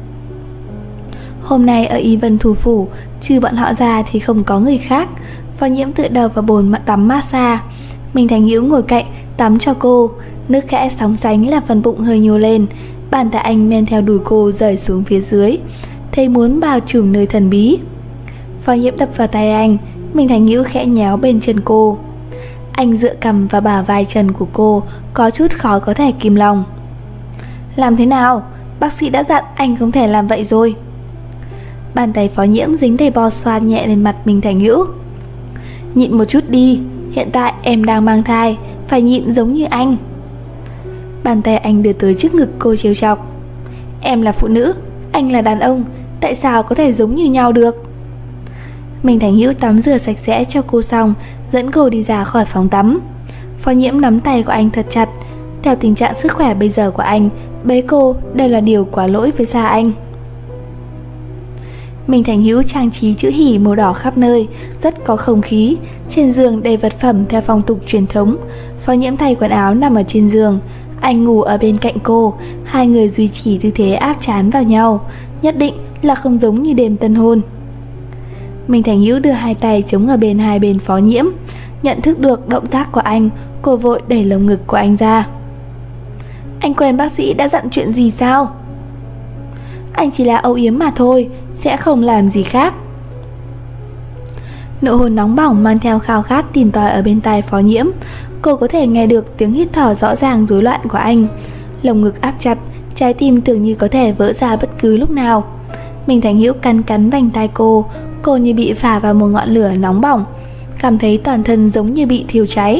Hôm nay ở Y Vân thủ phủ, trừ bọn họ ra thì không có người khác. Phó Nhiễm tựa đầu vào bồn tắm massage. Minh Thành Hữu ngồi cạnh tắm cho cô. Nước khẽ sóng sánh làm phần bụng hơi nhô lên. Bàn tay anh men theo đùi cô rời xuống phía dưới, thấy muốn bao trùm nơi thần bí. Phó Nhiễm đập vào tay anh. Minh Thành Hữu khẽ nhéo bên chân cô. Anh dựa cằm vào bả vai chân của cô, có chút khó có thể kìm lòng. Làm thế nào? Bác sĩ đã dặn anh không thể làm vậy rồi. Bàn tay Phó Nhiễm dính đầy bò xoan nhẹ lên mặt Minh Thành Hữu. Nhịn một chút đi, hiện tại em đang mang thai, phải nhịn giống như anh. Bàn tay anh đưa tới trước ngực cô trêu chọc. Em là phụ nữ, anh là đàn ông, tại sao có thể giống như nhau được? Minh Thành Hữu tắm rửa sạch sẽ cho cô xong, dẫn cô đi ra khỏi phòng tắm. Phó Nhiễm nắm tay của anh thật chặt. Theo tình trạng sức khỏe bây giờ của anh, bế cô đều là điều quá lỗi với da anh. Minh Thành Hữu trang trí chữ hỉ màu đỏ khắp nơi, rất có không khí. Trên giường đầy vật phẩm theo phong tục truyền thống. Phó Nhiễm thay quần áo nằm ở trên giường, anh ngủ ở bên cạnh cô. Hai người duy trì tư thế áp trán vào nhau, nhất định là không giống như đêm tân hôn. Minh Thành Hữu đưa hai tay chống ở bên hai bên Phó Nhiễm. Nhận thức được động tác của anh, cô vội đẩy lồng ngực của anh ra. Anh quên bác sĩ đã dặn chuyện gì sao? Anh chỉ là âu yếm mà thôi, sẽ không làm gì khác. Nụ hôn nóng bỏng mang theo khao khát tìm tòi ở bên tai Phó Nhiễm. Cô có thể nghe được tiếng hít thở rõ ràng rối loạn của anh. Lồng ngực áp chặt, trái tim tưởng như có thể vỡ ra bất cứ lúc nào. Minh Thành Hữu cắn vành tai cô. Cô như bị phả vào một ngọn lửa nóng bỏng, cảm thấy toàn thân giống như bị thiêu cháy.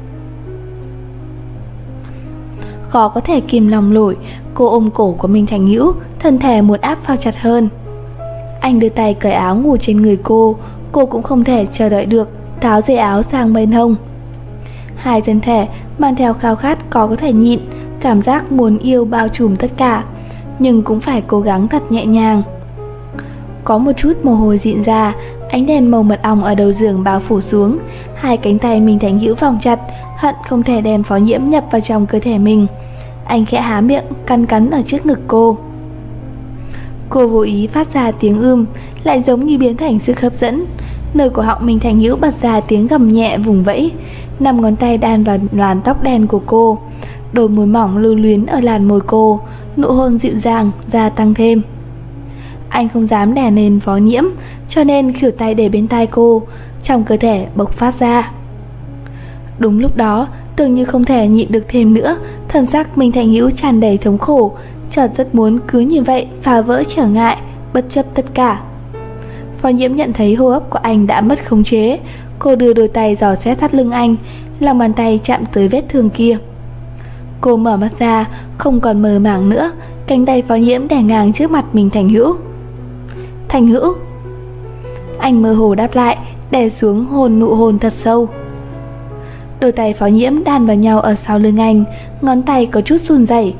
Khó có thể kìm lòng nổi, cô ôm cổ của Minh Thành Hữu, thân thể muốn áp vào chặt hơn. Anh đưa tay cởi áo ngủ trên người cô cũng không thể chờ đợi được, tháo dây áo sang bên hông. Hai thân thể mang theo khao khát có thể nhịn, cảm giác muốn yêu bao trùm tất cả, nhưng cũng phải cố gắng thật nhẹ nhàng. Có một chút mồ hôi rịn ra, ánh đèn màu mật ong ở đầu giường bao phủ xuống. Hai cánh tay Minh Thành Hữu vòng chặt, hận không thể đem Phó Nhiễm nhập vào trong cơ thể mình. Anh khẽ há miệng, cắn ở trước ngực cô. Cô vô ý phát ra tiếng lại giống như biến thành sức hấp dẫn. Nơi cổ họng Minh Thành Hữu bật ra tiếng gầm nhẹ vùng vẫy. 5 ngón tay đan vào làn tóc đen của cô, đôi môi mỏng lưu luyến ở làn môi cô, nụ hôn dịu dàng gia tăng thêm. Anh không dám đè lên Phó Nhiễm, cho nên khỉu tay để bên tai cô, trong cơ thể bộc phát ra. Đúng lúc đó, tưởng như không thể nhịn được thêm nữa, thần sắc Minh Thành Hữu tràn đầy thống khổ, chợt rất muốn cứ như vậy phá vỡ trở ngại, bất chấp tất cả. Phó Nhiễm nhận thấy hô hấp của anh đã mất khống chế, cô đưa đôi tay dò xét thắt lưng anh, lòng bàn tay chạm tới vết thương kia. Cô mở mắt ra, không còn mờ màng nữa, cánh tay Phó Nhiễm đè ngang trước mặt Minh Thành Hữu. Thành Hữu. Anh mơ hồ đáp lại, đè xuống nụ hôn thật sâu. Đôi tay Phó Nhiễm đan vào nhau ở sau lưng anh, ngón tay có chút run rẩy.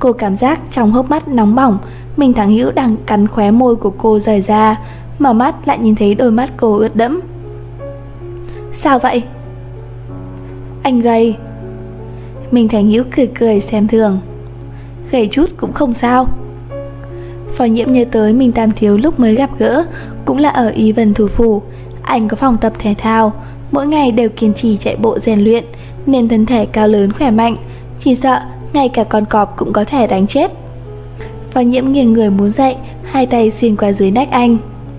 Cô cảm giác trong hốc mắt nóng bỏng. Minh Thắng Hữu đang cắn khóe môi của cô rời ra, mở mắt lại nhìn thấy đôi mắt cô ướt đẫm. Sao vậy? Anh gầy. Minh Thắng Hữu cười cười xem thường. Gầy chút cũng không sao. Phó Nhiễm nhớ tới Minh Tam Thiếu lúc mới gặp gỡ, cũng là ở Y Vân thủ phủ. Anh có phòng tập thể thao, mỗi ngày đều kiên trì chạy bộ rèn luyện, nên thân thể cao lớn khỏe mạnh, chỉ sợ ngay cả con cọp cũng có thể đánh chết. Phó Nhiễm nghiêng người muốn dậy, hai tay xuyên qua dưới nách anh.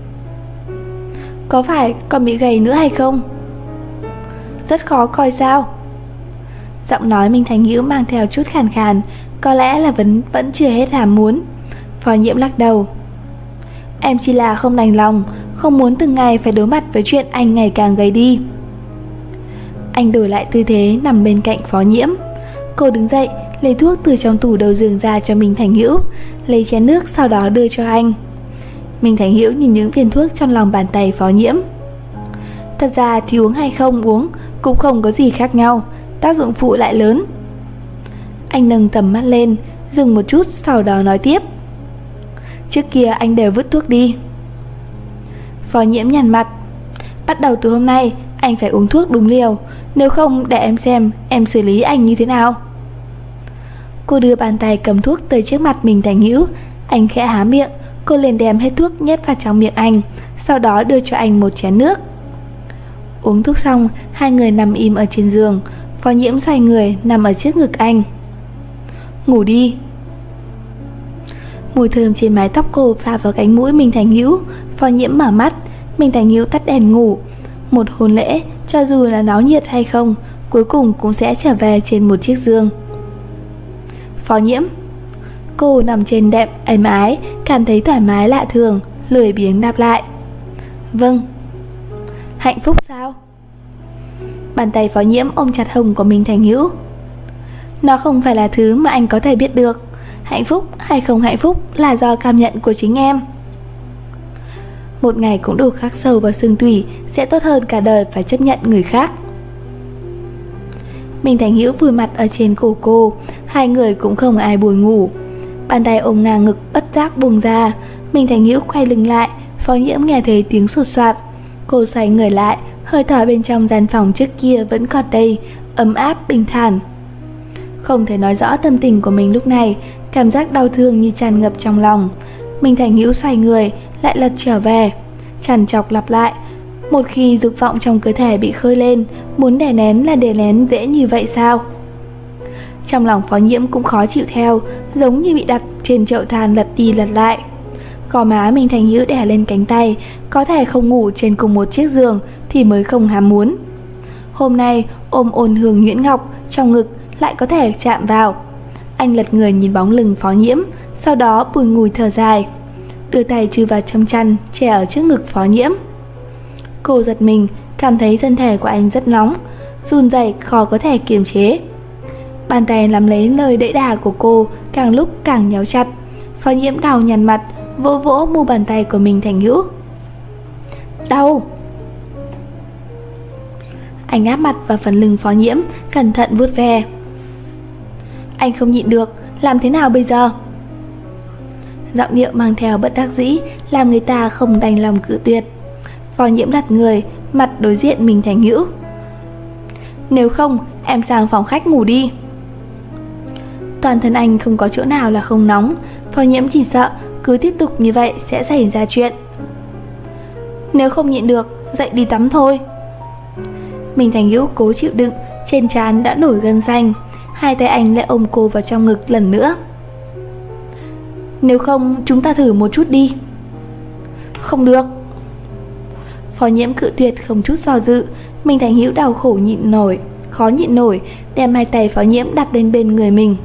Có phải con bị gầy nữa hay không? Rất khó coi sao? Giọng nói Minh Thành Hữu mang theo chút khàn khàn, có lẽ là vẫn chưa hết ham muốn. Phó Nhiễm lắc đầu. Em chỉ là không đành lòng, không muốn từng ngày phải đối mặt với chuyện anh ngày càng gầy đi. Anh đổi lại tư thế nằm bên cạnh Phó Nhiễm. Cô đứng dậy, lấy thuốc từ trong tủ đầu giường ra cho Minh Thành Hữu, lấy chén nước sau đó đưa cho anh. Minh Thành Hữu nhìn những viên thuốc trong lòng bàn tay Phó Nhiễm. Thật ra thì uống hay không uống cũng không có gì khác nhau, tác dụng phụ lại lớn. Anh nâng tầm mắt lên, dừng một chút sau đó nói tiếp. Trước kia anh đều vứt thuốc đi. Phó Nhiễm nhăn mặt. Bắt đầu từ hôm nay anh phải uống thuốc đúng liều, nếu không để em xem em xử lý anh như thế nào. Cô đưa bàn tay cầm thuốc tới trước mặt Minh Thành Hữu. Anh khẽ há miệng, cô liền đem hết thuốc nhét vào trong miệng anh, sau đó đưa cho anh một chén nước. Uống thuốc xong, hai người nằm im ở trên giường. Phó Nhiễm xoay người nằm ở trước ngực anh. Ngủ đi. Mùi thơm trên mái tóc cô phả vào cánh mũi Minh Thành Hữu. Phó Nhiễm mở mắt. Minh Thành Hữu tắt đèn ngủ. Một hôn lễ, cho dù là náo nhiệt hay không, cuối cùng cũng sẽ trở về trên một chiếc giường. Phó Nhiễm. Cô nằm trên đệm êm ái, cảm thấy thoải mái lạ thường, lười biếng đáp lại. Vâng. Hạnh phúc sao? Bàn tay Phó Nhiễm ôm chặt hông của Minh Thành Hữu. Nó không phải là thứ mà anh có thể biết được. Hạnh phúc hay không hạnh phúc là do cảm nhận của chính em. Một ngày cũng đủ khắc sâu vào xương tủy, sẽ tốt hơn cả đời phải chấp nhận người khác. Minh Thành Hữu vùi mặt ở trên cổ cô. Hai người cũng không ai buồn ngủ. Bàn tay ôm ngang ngực bất giác buông ra. Minh Thành Hữu quay lưng lại. Phó Nhiễm nghe thấy tiếng sột soạt. Cô xoay người lại, hơi thở bên trong gian phòng trước kia vẫn còn đây, ấm áp bình thản. Không thể nói rõ tâm tình của mình lúc này, cảm giác đau thương như tràn ngập trong lòng. Minh Thành Hữu xoay người, lại lật trở về, trằn trọc lặp lại. Một khi dục vọng trong cơ thể bị khơi lên, muốn đè nén là đè nén dễ như vậy sao? Trong lòng Phó Nhiễm cũng khó chịu theo, giống như bị đặt trên chậu than lật đi lật lại. Gò má Minh Thành Hữu đè lên cánh tay, có thể không ngủ trên cùng một chiếc giường thì mới không ham muốn. Hôm nay ôm ôn hương nhuyễn ngọc trong ngực lại có thể chạm vào. Anh lật người nhìn bóng lưng Phó Nhiễm, sau đó bùi ngùi thở dài, đưa tay chui vào trong chăn che ở trước ngực Phó Nhiễm. Cô giật mình, cảm thấy thân thể của anh rất nóng, run rẩy khó có thể kiềm chế. Bàn tay nắm lấy lời đẫy đà của cô càng lúc càng nhéo chặt. Phó Nhiễm đau nhăn mặt, vỗ vỗ mu bàn tay của Minh Thành Hữu. Đau. Anh áp mặt vào phần lưng Phó Nhiễm, cẩn thận vuốt ve. Anh không nhịn được, làm thế nào bây giờ? Giọng điệu mang theo bất đắc dĩ, làm người ta không đành lòng cự tuyệt. Phó Nhiễm đặt người, mặt đối diện Minh Thành Hữu. Nếu không, em sang phòng khách ngủ đi. Toàn thân anh không có chỗ nào là không nóng. Phó Nhiễm chỉ sợ cứ tiếp tục như vậy sẽ xảy ra chuyện. Nếu không nhịn được, dậy đi tắm thôi. Minh Thành Hữu cố chịu đựng, trên trán đã nổi gân xanh. Hai tay anh lại ôm cô vào trong ngực lần nữa. Nếu không, chúng ta thử một chút đi. Không được. Phó Nhiễm cự tuyệt không chút do dự. Minh Thành Hữu đau khổ khó nhịn nổi, đem hai tay Phó Nhiễm đặt lên bên người mình.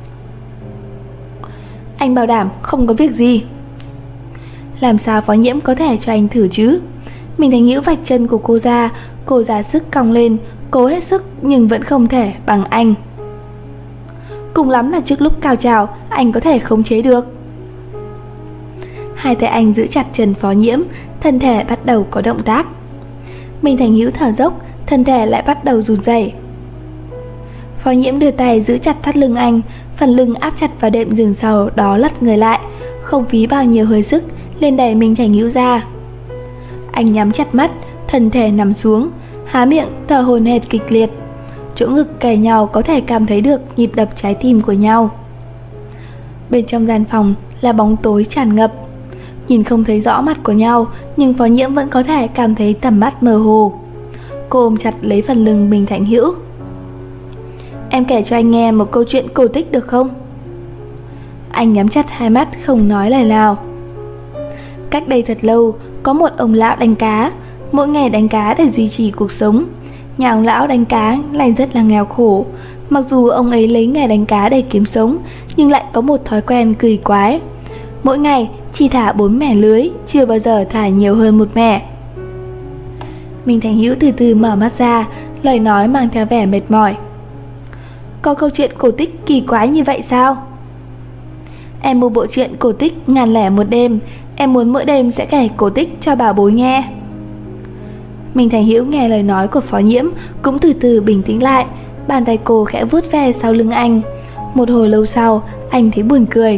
Anh bảo đảm không có việc gì. Làm sao Phó Nhiễm có thể cho anh thử chứ? Minh Thành Hữu vạch chân của cô ra, cô ra sức cong lên, cố hết sức nhưng vẫn không thể bằng anh. Cùng lắm là trước lúc cao trào anh có thể khống chế được. Hai tay anh giữ chặt chân Phó Nhiễm, thân thể bắt đầu có động tác. Minh Thành Hữu thở dốc, thân thể lại bắt đầu run rẩy. Phó Nhiễm đưa tay giữ chặt thắt lưng anh, phần lưng áp chặt vào đệm giường, sau đó lật người lại, không phí bao nhiêu hơi sức lên đẩy Minh Thành Hữu ra. Anh nhắm chặt mắt, thân thể nằm xuống, há miệng thở hổn hển kịch liệt. Chỗ ngực kề nhau có thể cảm thấy được nhịp đập trái tim của nhau. Bên trong gian phòng là bóng tối tràn ngập, nhìn không thấy rõ mặt của nhau, nhưng Phó Nhiễm vẫn có thể cảm thấy tầm mắt mơ hồ. Cô ôm chặt lấy phần lưng Minh Thành Hữu. Em kể cho anh nghe một câu chuyện cổ tích được không? Anh nhắm chặt hai mắt không nói lời nào. Cách đây thật lâu, có một ông lão đánh cá, mỗi ngày đánh cá để duy trì cuộc sống. Nhà ông lão đánh cá lại rất là nghèo khổ. Mặc dù ông ấy lấy nghề đánh cá để kiếm sống, nhưng lại có một thói quen kỳ quái. Mỗi ngày chỉ thả 4 mẻ lưới, chưa bao giờ thả nhiều hơn 1 mẻ. Minh Thành Hữu từ từ mở mắt ra, lời nói mang theo vẻ mệt mỏi. Có câu chuyện cổ tích kỳ quái như vậy sao? Em mua bộ truyện cổ tích Ngàn lẻ một đêm. Em muốn mỗi đêm sẽ kể cổ tích cho bảo bối nghe. Minh Thành Hữu nghe lời nói của Phó Nhiễm cũng từ từ bình tĩnh lại. Bàn tay cô khẽ vuốt ve sau lưng anh. Một hồi lâu sau, anh thấy buồn cười.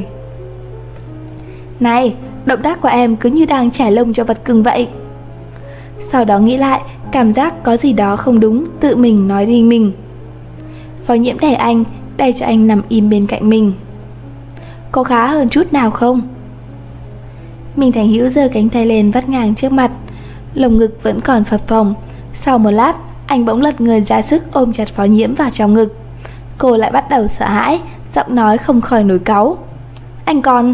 Này, động tác của em cứ như đang trải lông cho vật cưng vậy. Sau đó nghĩ lại, cảm giác có gì đó không đúng, tự mình nói đi mình. Phó Nhiễm đẩy anh, đẩy cho anh nằm im bên cạnh mình. Có khá hơn chút nào không? Minh Thành Hữu giơ cánh tay lên vắt ngang trước mặt, lồng ngực vẫn còn phập phồng. Sau một lát, anh bỗng lật người ra sức ôm chặt Phó Nhiễm vào trong ngực. Cô lại bắt đầu sợ hãi, giọng nói không khỏi nổi cáu. Anh còn...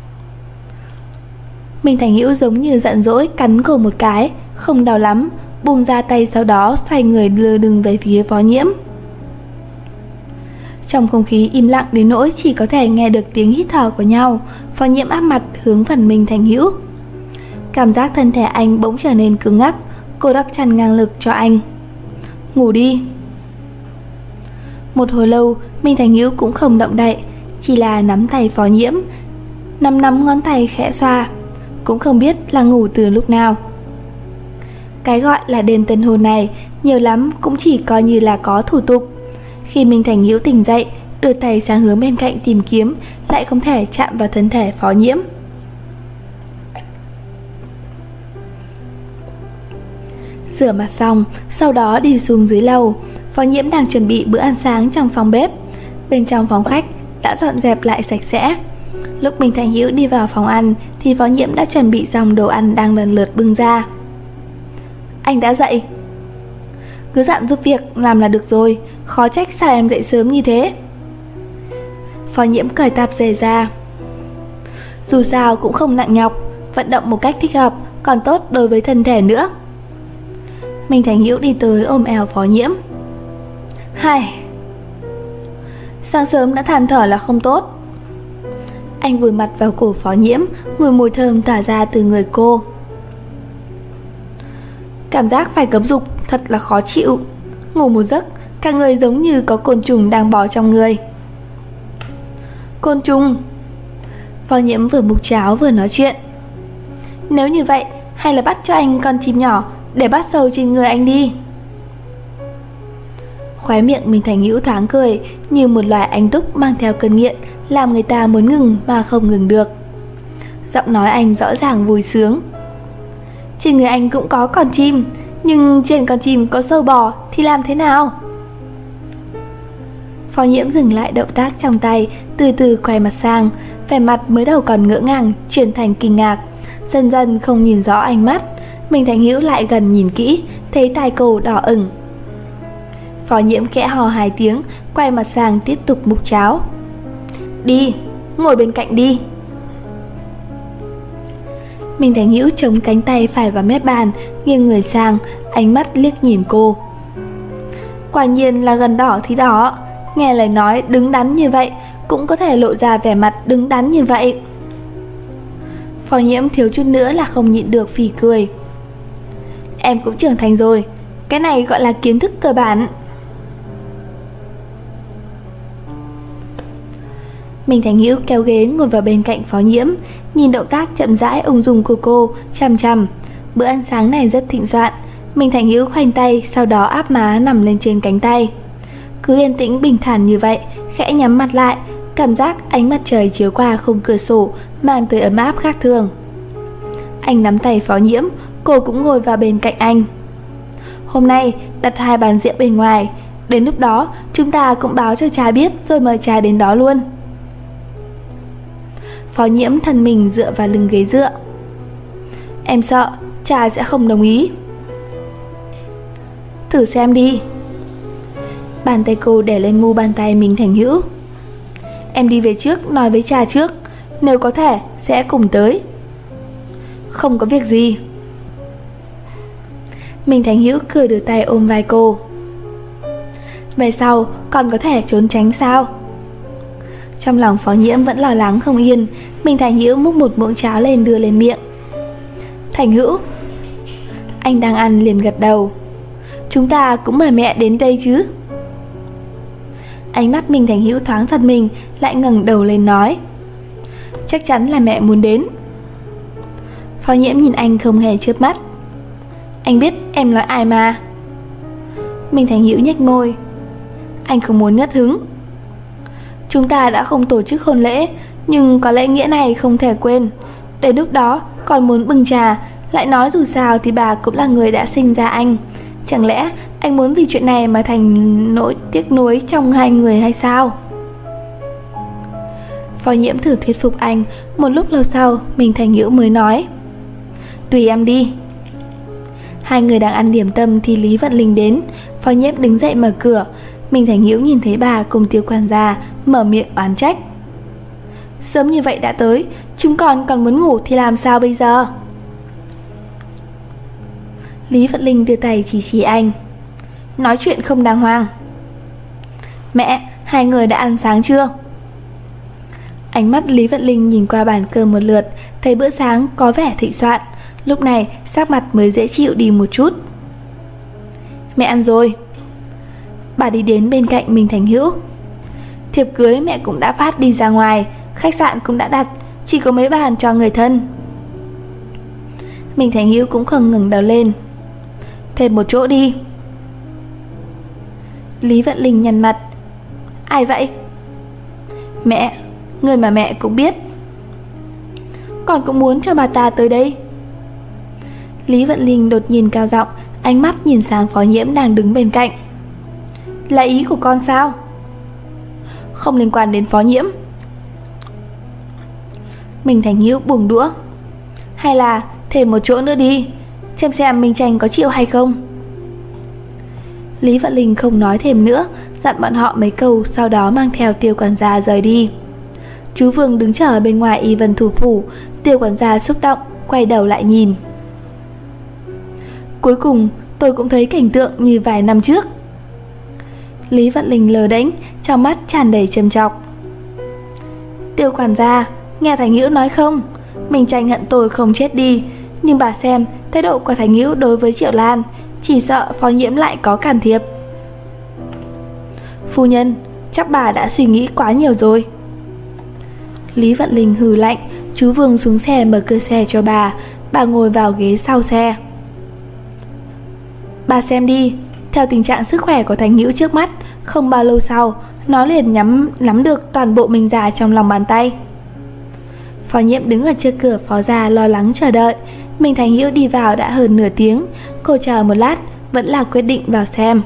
Minh Thành Hữu giống như giận dỗi cắn cô một cái, không đau lắm, buông ra tay, sau đó xoay người lơ lửng về phía Phó Nhiễm. Trong không khí im lặng đến nỗi chỉ có thể nghe được tiếng hít thở của nhau, Phó Nhiễm áp mặt hướng phần Minh Thành Hữu. Cảm giác thân thể anh bỗng trở nên cứng ngắc, cô đắp chăn ngang lực cho anh. Ngủ đi. Một hồi lâu, Minh Thành Hữu cũng không động đậy, chỉ là nắm tay Phó Nhiễm, nắm ngón tay khẽ xoa, cũng không biết là ngủ từ lúc nào. Cái gọi là đêm tân hôn này, nhiều lắm cũng chỉ coi như là có thủ tục. Khi Minh Thành Hữu tỉnh dậy, đưa tay sang hướng bên cạnh tìm kiếm, lại không thể chạm vào thân thể Phó Nhiễm. Rửa mặt xong, sau đó đi xuống dưới lầu. Phó Nhiễm đang chuẩn bị bữa ăn sáng trong phòng bếp. Bên trong phòng khách đã dọn dẹp lại sạch sẽ. Lúc Minh Thành Hữu đi vào phòng ăn thì Phó Nhiễm đã chuẩn bị xong đồ ăn đang lần lượt bưng ra. Anh đã dậy. Cứ dặn giúp việc làm là được rồi, khó trách sao em dậy sớm như thế. Phó Nhiễm cởi tạp dề ra. Dù sao cũng không nặng nhọc, vận động một cách thích hợp còn tốt đối với thân thể nữa. Minh Thành Hữu đi tới ôm eo Phó Nhiễm. Hai, sáng sớm đã than thở là không tốt. Anh vùi mặt vào cổ Phó Nhiễm, mùi mùi thơm tỏa ra từ người cô. Cảm giác phải cấm dục thật là khó chịu. Ngủ một giấc, cả người giống như có côn trùng đang bò trong người. Côn trùng? Phó Nhiễm vừa múc cháo vừa nói chuyện. Nếu như vậy, hay là bắt cho anh con chim nhỏ để bắt sâu trên người anh đi. Khóe miệng Minh Thành Hữu thoáng cười, như một loài anh túc mang theo cơn nghiện, làm người ta muốn ngừng mà không ngừng được. Giọng nói anh rõ ràng vui sướng. Trên người anh cũng có con chim, nhưng trên con chim có sâu bò thì làm thế nào? Phó Nhiễm dừng lại động tác trong tay, từ từ quay mặt sang, vẻ mặt mới đầu còn ngỡ ngàng chuyển thành kinh ngạc, dần dần không nhìn rõ ánh mắt. Minh Thành Hữu lại gần nhìn kỹ, thấy tai cô đỏ ửng. Phó Nhiễm khẽ hò 2 tiếng, quay mặt sang tiếp tục múc cháo. Đi, ngồi bên cạnh đi. Minh Thành Hữu chống cánh tay phải vào mép bàn, nghiêng người sang, ánh mắt liếc nhìn cô. Quả nhiên là gần đỏ thì đỏ, nghe lời nói đứng đắn như vậy cũng có thể lộ ra vẻ mặt đứng đắn như vậy. Phó Nhiễm thiếu chút nữa là không nhịn được phì cười. Em cũng trưởng thành rồi, cái này gọi là kiến thức cơ bản. Minh Thành Hữu kéo ghế ngồi vào bên cạnh Phó Nhiễm, nhìn động tác chậm rãi ung dung của cô, chằm chằm. Bữa ăn sáng này rất thịnh soạn. Minh Thành Hữu khoanh tay, sau đó áp má nằm lên trên cánh tay. Cứ yên tĩnh bình thản như vậy, khẽ nhắm mặt lại, Cảm giác ánh mặt trời chiếu qua khung cửa sổ mang tới ấm áp khác thường. Anh nắm tay Phó Nhiễm, cô cũng ngồi vào bên cạnh anh. Hôm nay đặt 2 bàn rượu bên ngoài, đến lúc đó chúng ta cũng báo cho cha biết rồi mời cha đến đó luôn. Phó Nhiễm thân mình dựa vào lưng ghế dựa. Em sợ cha sẽ không đồng ý. Thử xem đi. Bàn tay cô để lên mu bàn tay Minh Thành Hữu. Em đi về trước nói với cha trước, nếu có thể sẽ cùng tới. Không có việc gì. Minh Thành Hữu cười đưa tay ôm vai cô. Về sau còn có thể trốn tránh sao? Trong lòng Phó Nhiễm vẫn lo lắng không yên. Minh Thành Hữu múc một muỗng cháo lên đưa lên miệng. Thành Hữu. Anh đang ăn liền gật đầu. Chúng ta cũng mời mẹ đến đây chứ? Ánh mắt Minh Thành Hữu thoáng giật mình, lại ngẩng đầu lên nói. Chắc chắn là mẹ muốn đến. Phó Nhiễm nhìn anh không hề chớp mắt. Anh biết em nói ai mà. Minh Thành Hữu nhếch môi. Anh không muốn ngất hứng. Chúng ta đã không tổ chức hôn lễ, nhưng có lễ nghĩa này không thể quên. Đến lúc đó còn muốn bưng trà, lại nói dù sao thì bà cũng là người đã sinh ra anh. Chẳng lẽ anh muốn vì chuyện này mà thành nỗi tiếc nuối trong hai người hay sao? Phó Nhiễm thử thuyết phục anh. Một lúc lâu sau Minh Thành Hữu mới nói. Tùy em đi. Hai người đang ăn điểm tâm thì Lý Vận Linh đến. Phó Nhiễm đứng dậy mở cửa. Minh Thành Hữu nhìn thấy bà cùng Tiêu quản gia, mở miệng oán trách. Sớm như vậy đã tới, chúng còn muốn ngủ thì làm sao bây giờ? Lý Vận Linh đưa tay chỉ anh. Nói chuyện không đàng hoàng. Mẹ, hai người đã ăn sáng chưa? Ánh mắt Lý Vận Linh nhìn qua bàn cơm một lượt, thấy bữa sáng có vẻ thịnh soạn. Lúc này sắc mặt mới dễ chịu đi một chút. Mẹ ăn rồi. Bà đi đến bên cạnh Minh Thành Hữu. Thiệp cưới mẹ cũng đã phát đi ra ngoài, khách sạn cũng đã đặt, chỉ có mấy bàn cho người thân. Minh Thành Hữu cũng không ngẩng đầu lên. Thêm một chỗ đi. Lý Vận Linh nhăn mặt. Ai vậy? Mẹ, người mà mẹ cũng biết. Con cũng muốn cho bà ta tới đây. Lý Vận Linh đột nhiên cao giọng, ánh mắt nhìn sang Phó Nhiễm đang đứng bên cạnh. Là ý của con sao? Không liên quan đến Phó Nhiễm. Minh Thành Hữu buông đũa. Hay là thêm một chỗ nữa đi, xem Minh Tranh có chịu hay không. Lý Vận Linh không nói thêm nữa, dặn bọn họ mấy câu, sau đó mang theo Tiêu quản gia rời đi. Chú Vương đứng chờ bên ngoài Y Vân thủ phủ. Tiêu quản gia xúc động, quay đầu lại nhìn. Cuối cùng tôi cũng thấy cảnh tượng như vài năm trước. Lý Vận Linh lờ đễnh, trong mắt tràn đầy trầm trọc. Tiêu quản gia, nghe Thành Hữu nói không, Minh Tranh hận tôi không chết đi, nhưng bà xem thái độ của Thành Hữu đối với Triệu Lan, chỉ sợ Phó Nhiễm lại có can thiệp. Phu nhân, chắc bà đã suy nghĩ quá nhiều rồi. Lý Vận Linh hừ lạnh. Chú Vương xuống xe mở cửa xe cho bà ngồi vào ghế sau xe. Bà xem đi, theo tình trạng sức khỏe của Thành Hữu trước mắt, không bao lâu sau nó liền nắm được toàn bộ Minh gia trong lòng bàn tay. Phó Nhiễm đứng ở trước cửa Phó gia lo lắng chờ đợi. Minh Thành Hữu đi vào đã hơn nửa tiếng. Cô chờ một lát vẫn là quyết định vào xem.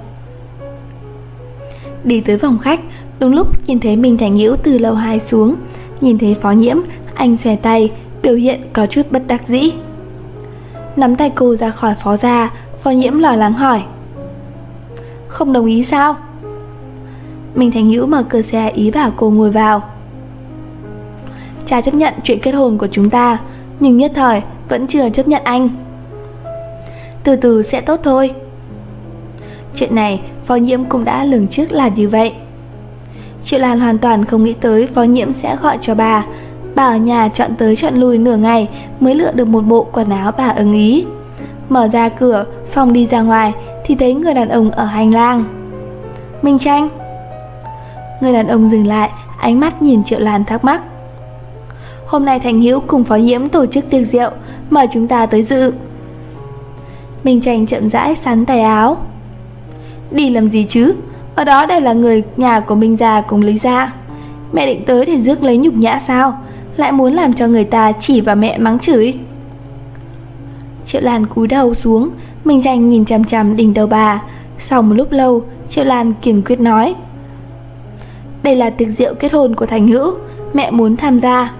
Đi tới phòng khách, đúng lúc nhìn thấy Minh Thành Hữu từ lầu 2 xuống. Nhìn thấy Phó Nhiễm, anh xòe tay, biểu hiện có chút bất đắc dĩ. Nắm tay cô ra khỏi Phó gia. Phó Nhiễm lo lắng hỏi. Không đồng ý sao? Minh Thành Hữu mở cửa xe ý bảo cô ngồi vào. Cha chấp nhận chuyện kết hôn của chúng ta, nhưng nhất thời vẫn chưa chấp nhận anh. Từ từ sẽ tốt thôi. Chuyện này Phó Nhiễm cũng đã lường trước là như vậy. Triệu Lan hoàn toàn không nghĩ tới Phó Nhiễm sẽ gọi cho bà. Bà ở nhà chọn tới chọn lui nửa ngày mới lựa được một bộ quần áo bà ưng ý. Mở ra cửa phòng đi ra ngoài thì thấy người đàn ông ở hành lang. Minh Tranh. Người đàn ông dừng lại, ánh mắt nhìn Triệu Lan thắc mắc. Hôm nay Thành Hữu cùng Phó Nhiễm tổ chức tiệc rượu, mời chúng ta tới dự. Minh Tranh chậm rãi sắn tay áo. Đi làm gì chứ, ở đó đều là người nhà của Minh gia cùng Lý gia. Mẹ định tới để rước lấy nhục nhã sao? Lại muốn làm cho người ta chỉ vào mẹ mắng chửi. Triệu Lan cúi đầu xuống, Minh Tranh nhìn chằm chằm đỉnh đầu bà. Sau một lúc lâu, Triệu Lan kiên quyết nói: đây là tiệc rượu kết hôn của Thành Hữu, mẹ muốn tham gia.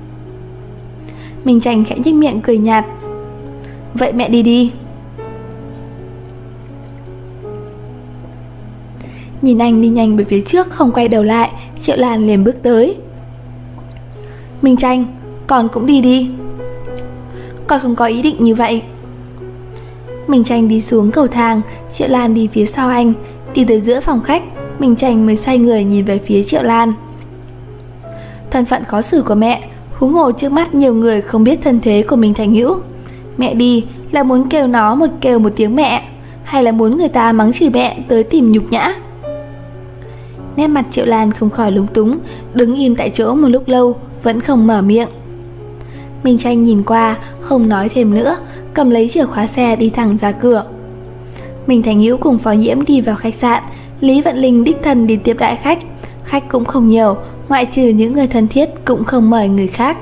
Minh Tranh khẽ nhếch miệng cười nhạt: vậy mẹ đi đi. Nhìn anh đi nhanh về phía trước không quay đầu lại, Triệu Lan liền bước tới. Minh Tranh, con cũng đi đi. Con không có ý định như vậy. Minh Tranh đi xuống cầu thang, Triệu Lan đi phía sau anh. Đi tới giữa phòng khách, Minh Tranh mới xoay người nhìn về phía Triệu Lan. Thân phận khó xử của mẹ, huống hồ trước mắt nhiều người không biết thân thế của mình Thành Hữu. Mẹ đi là muốn kêu nó một tiếng mẹ, hay là muốn người ta mắng chửi mẹ tới tìm nhục nhã? Nét mặt Triệu Lan không khỏi lúng túng, đứng im tại chỗ một lúc lâu vẫn không mở miệng. Minh Tranh nhìn qua, không nói thêm nữa, cầm lấy chìa khóa xe đi thẳng ra cửa. Mình Thành Hữu cùng Phó Nhiễm đi vào khách sạn. Lý Vận Linh đích thân đi tiếp đãi khách. Khách cũng không nhiều, ngoại trừ những người thân thiết cũng không mời người khác.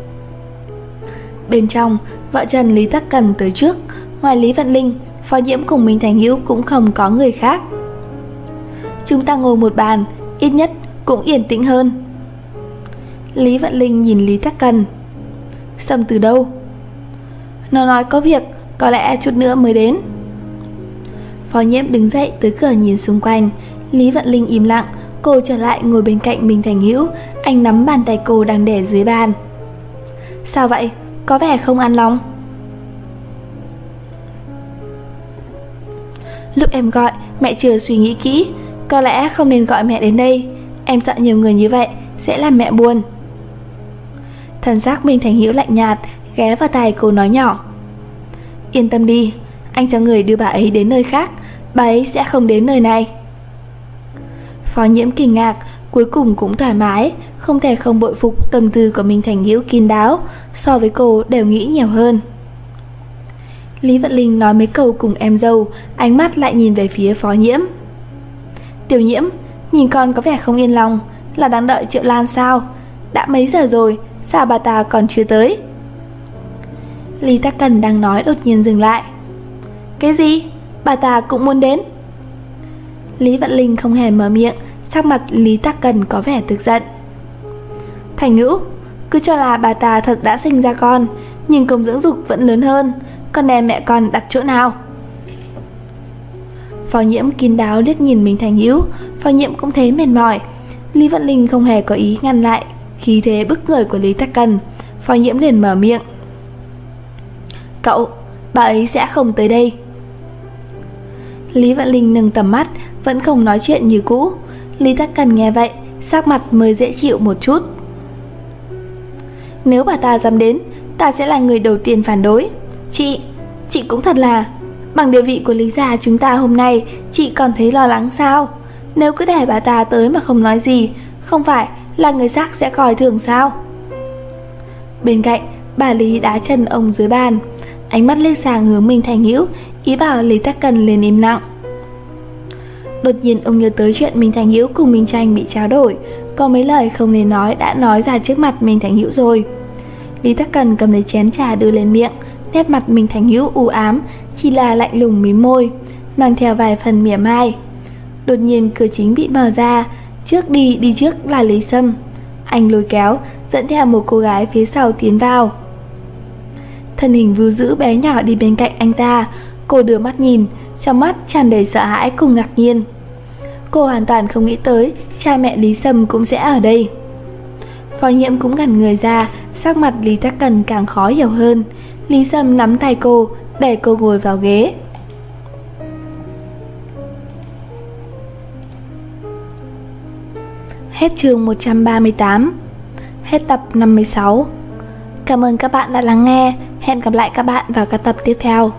Bên trong, vợ Trần Lý Tắc Cần tới trước. Ngoài Lý Vận Linh, Phó Nhiễm cùng Minh Thành Hữu cũng không có người khác. Chúng ta ngồi một bàn, ít nhất cũng yên tĩnh hơn. Lý Vận Linh nhìn Lý Tắc Cần. Sâm từ đâu? Nó nói có việc, có lẽ chút nữa mới đến. Phó Nhiễm đứng dậy tới cửa nhìn xung quanh. Lý Vận Linh im lặng. Cô trở lại ngồi bên cạnh Minh Thành Hữu. Anh nắm bàn tay cô đang để dưới bàn. Sao vậy? Có vẻ không an lòng. Lúc em gọi, mẹ chưa suy nghĩ kỹ. Có lẽ không nên gọi mẹ đến đây. Em sợ nhiều người như vậy sẽ làm mẹ buồn. Thần sắc Minh Thành Hữu lạnh nhạt, ghé vào tai cô nói nhỏ. Yên tâm đi, anh cho người đưa bà ấy đến nơi khác. Bà ấy sẽ không đến nơi này. Phó Nhiễm kinh ngạc, cuối cùng cũng thoải mái. Không thể không bội phục tâm tư của Minh Thành Hữu kín đáo. So với cô đều nghĩ nhiều hơn. Lý Vận Linh nói mấy câu cùng em dâu, ánh mắt lại nhìn về phía Phó Nhiễm. Tiểu Nhiễm, nhìn con có vẻ không yên lòng. Là đang đợi Triệu Lan sao? Đã mấy giờ rồi, sao bà ta còn chưa tới? Lý Tắc Cần đang nói đột nhiên dừng lại. Cái gì? Bà ta cũng muốn đến? Lý Vận Linh không hề mở miệng. Sắc mặt Lý Tắc Cần có vẻ tức giận. Thành Hữu, cứ cho là bà ta thật đã sinh ra con, nhưng công dưỡng dục vẫn lớn hơn. Con đem mẹ con đặt chỗ nào? Phó Nhiễm kín đáo liếc nhìn Minh Thành Hữu. Phó Nhiễm cũng thấy mệt mỏi. Lý Vận Linh không hề có ý ngăn lại khí thế bức người của Lý Tắc Cần. Phó Nhiễm liền mở miệng. Cậu, bà ấy sẽ không tới đây. Lý Vận Linh nâng tầm mắt, vẫn không nói chuyện như cũ. Lý Tắc Cần nghe vậy, sắc mặt mới dễ chịu một chút. Nếu bà ta dám đến, ta sẽ là người đầu tiên phản đối. Chị cũng thật là, bằng địa vị của Lý gia chúng ta hôm nay, chị còn thấy lo lắng sao? Nếu cứ để bà ta tới mà không nói gì, không phải là người khác sẽ coi thường sao? Bên cạnh, bà Lý đá chân ông dưới bàn, ánh mắt liếc sang hướng Minh Thành Hữu, ý bảo Lý Tắc Cần lên im lặng. Đột nhiên ông nhớ tới chuyện Minh Thành Hữu cùng Minh Tranh bị trao đổi, có mấy lời không nên nói đã nói ra trước mặt Minh Thành Hữu rồi. Lý Tắc Cần cầm lấy chén trà đưa lên miệng, nét mặt Minh Thành Hữu u ám, chỉ là lạnh lùng mím môi, mang theo vài phần mỉa mai. Đột nhiên cửa chính bị mở ra, đi trước là Lý Sâm. Anh lôi kéo, dẫn theo một cô gái phía sau tiến vào. Thân hình vưu dữ bé nhỏ đi bên cạnh anh ta. Cô đưa mắt nhìn, trong mắt tràn đầy sợ hãi cùng ngạc nhiên. Cô hoàn toàn không nghĩ tới cha mẹ Lý Sâm cũng sẽ ở đây. Phó Nhiễm cũng ngẩn người ra, sắc mặt Lý Tắc Cần càng khó hiểu hơn. Lý Sâm nắm tay cô, để cô ngồi vào ghế. Hết chương 138. Hết tập 56. Cảm ơn các bạn đã lắng nghe. Hẹn gặp lại các bạn vào các tập tiếp theo.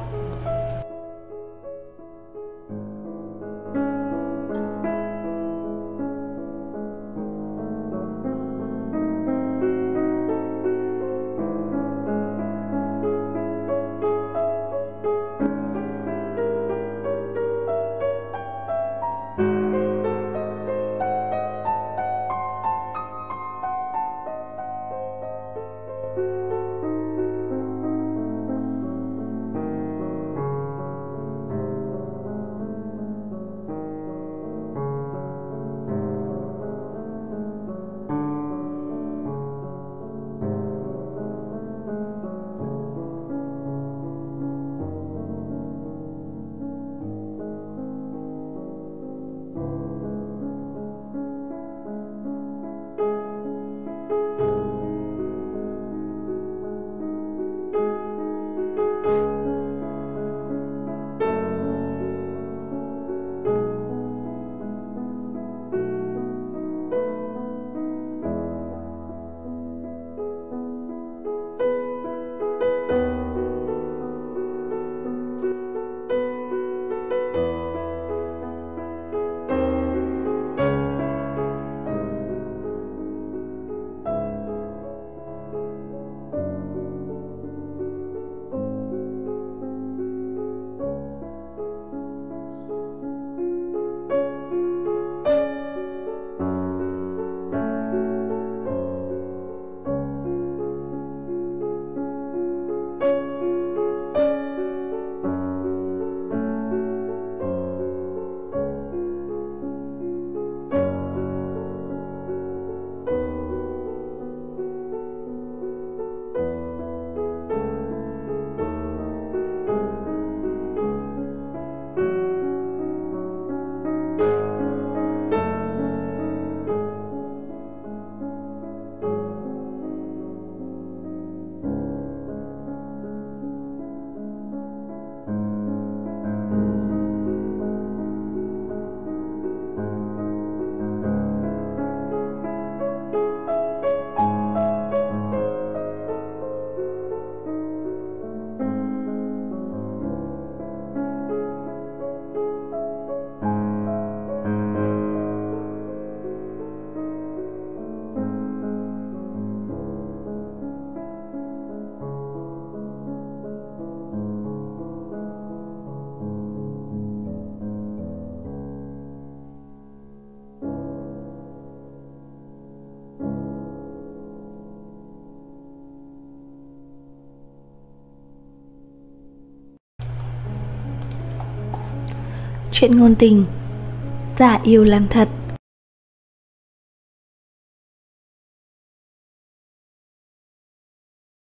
Chuyện ngôn tình, giả yêu làm thật.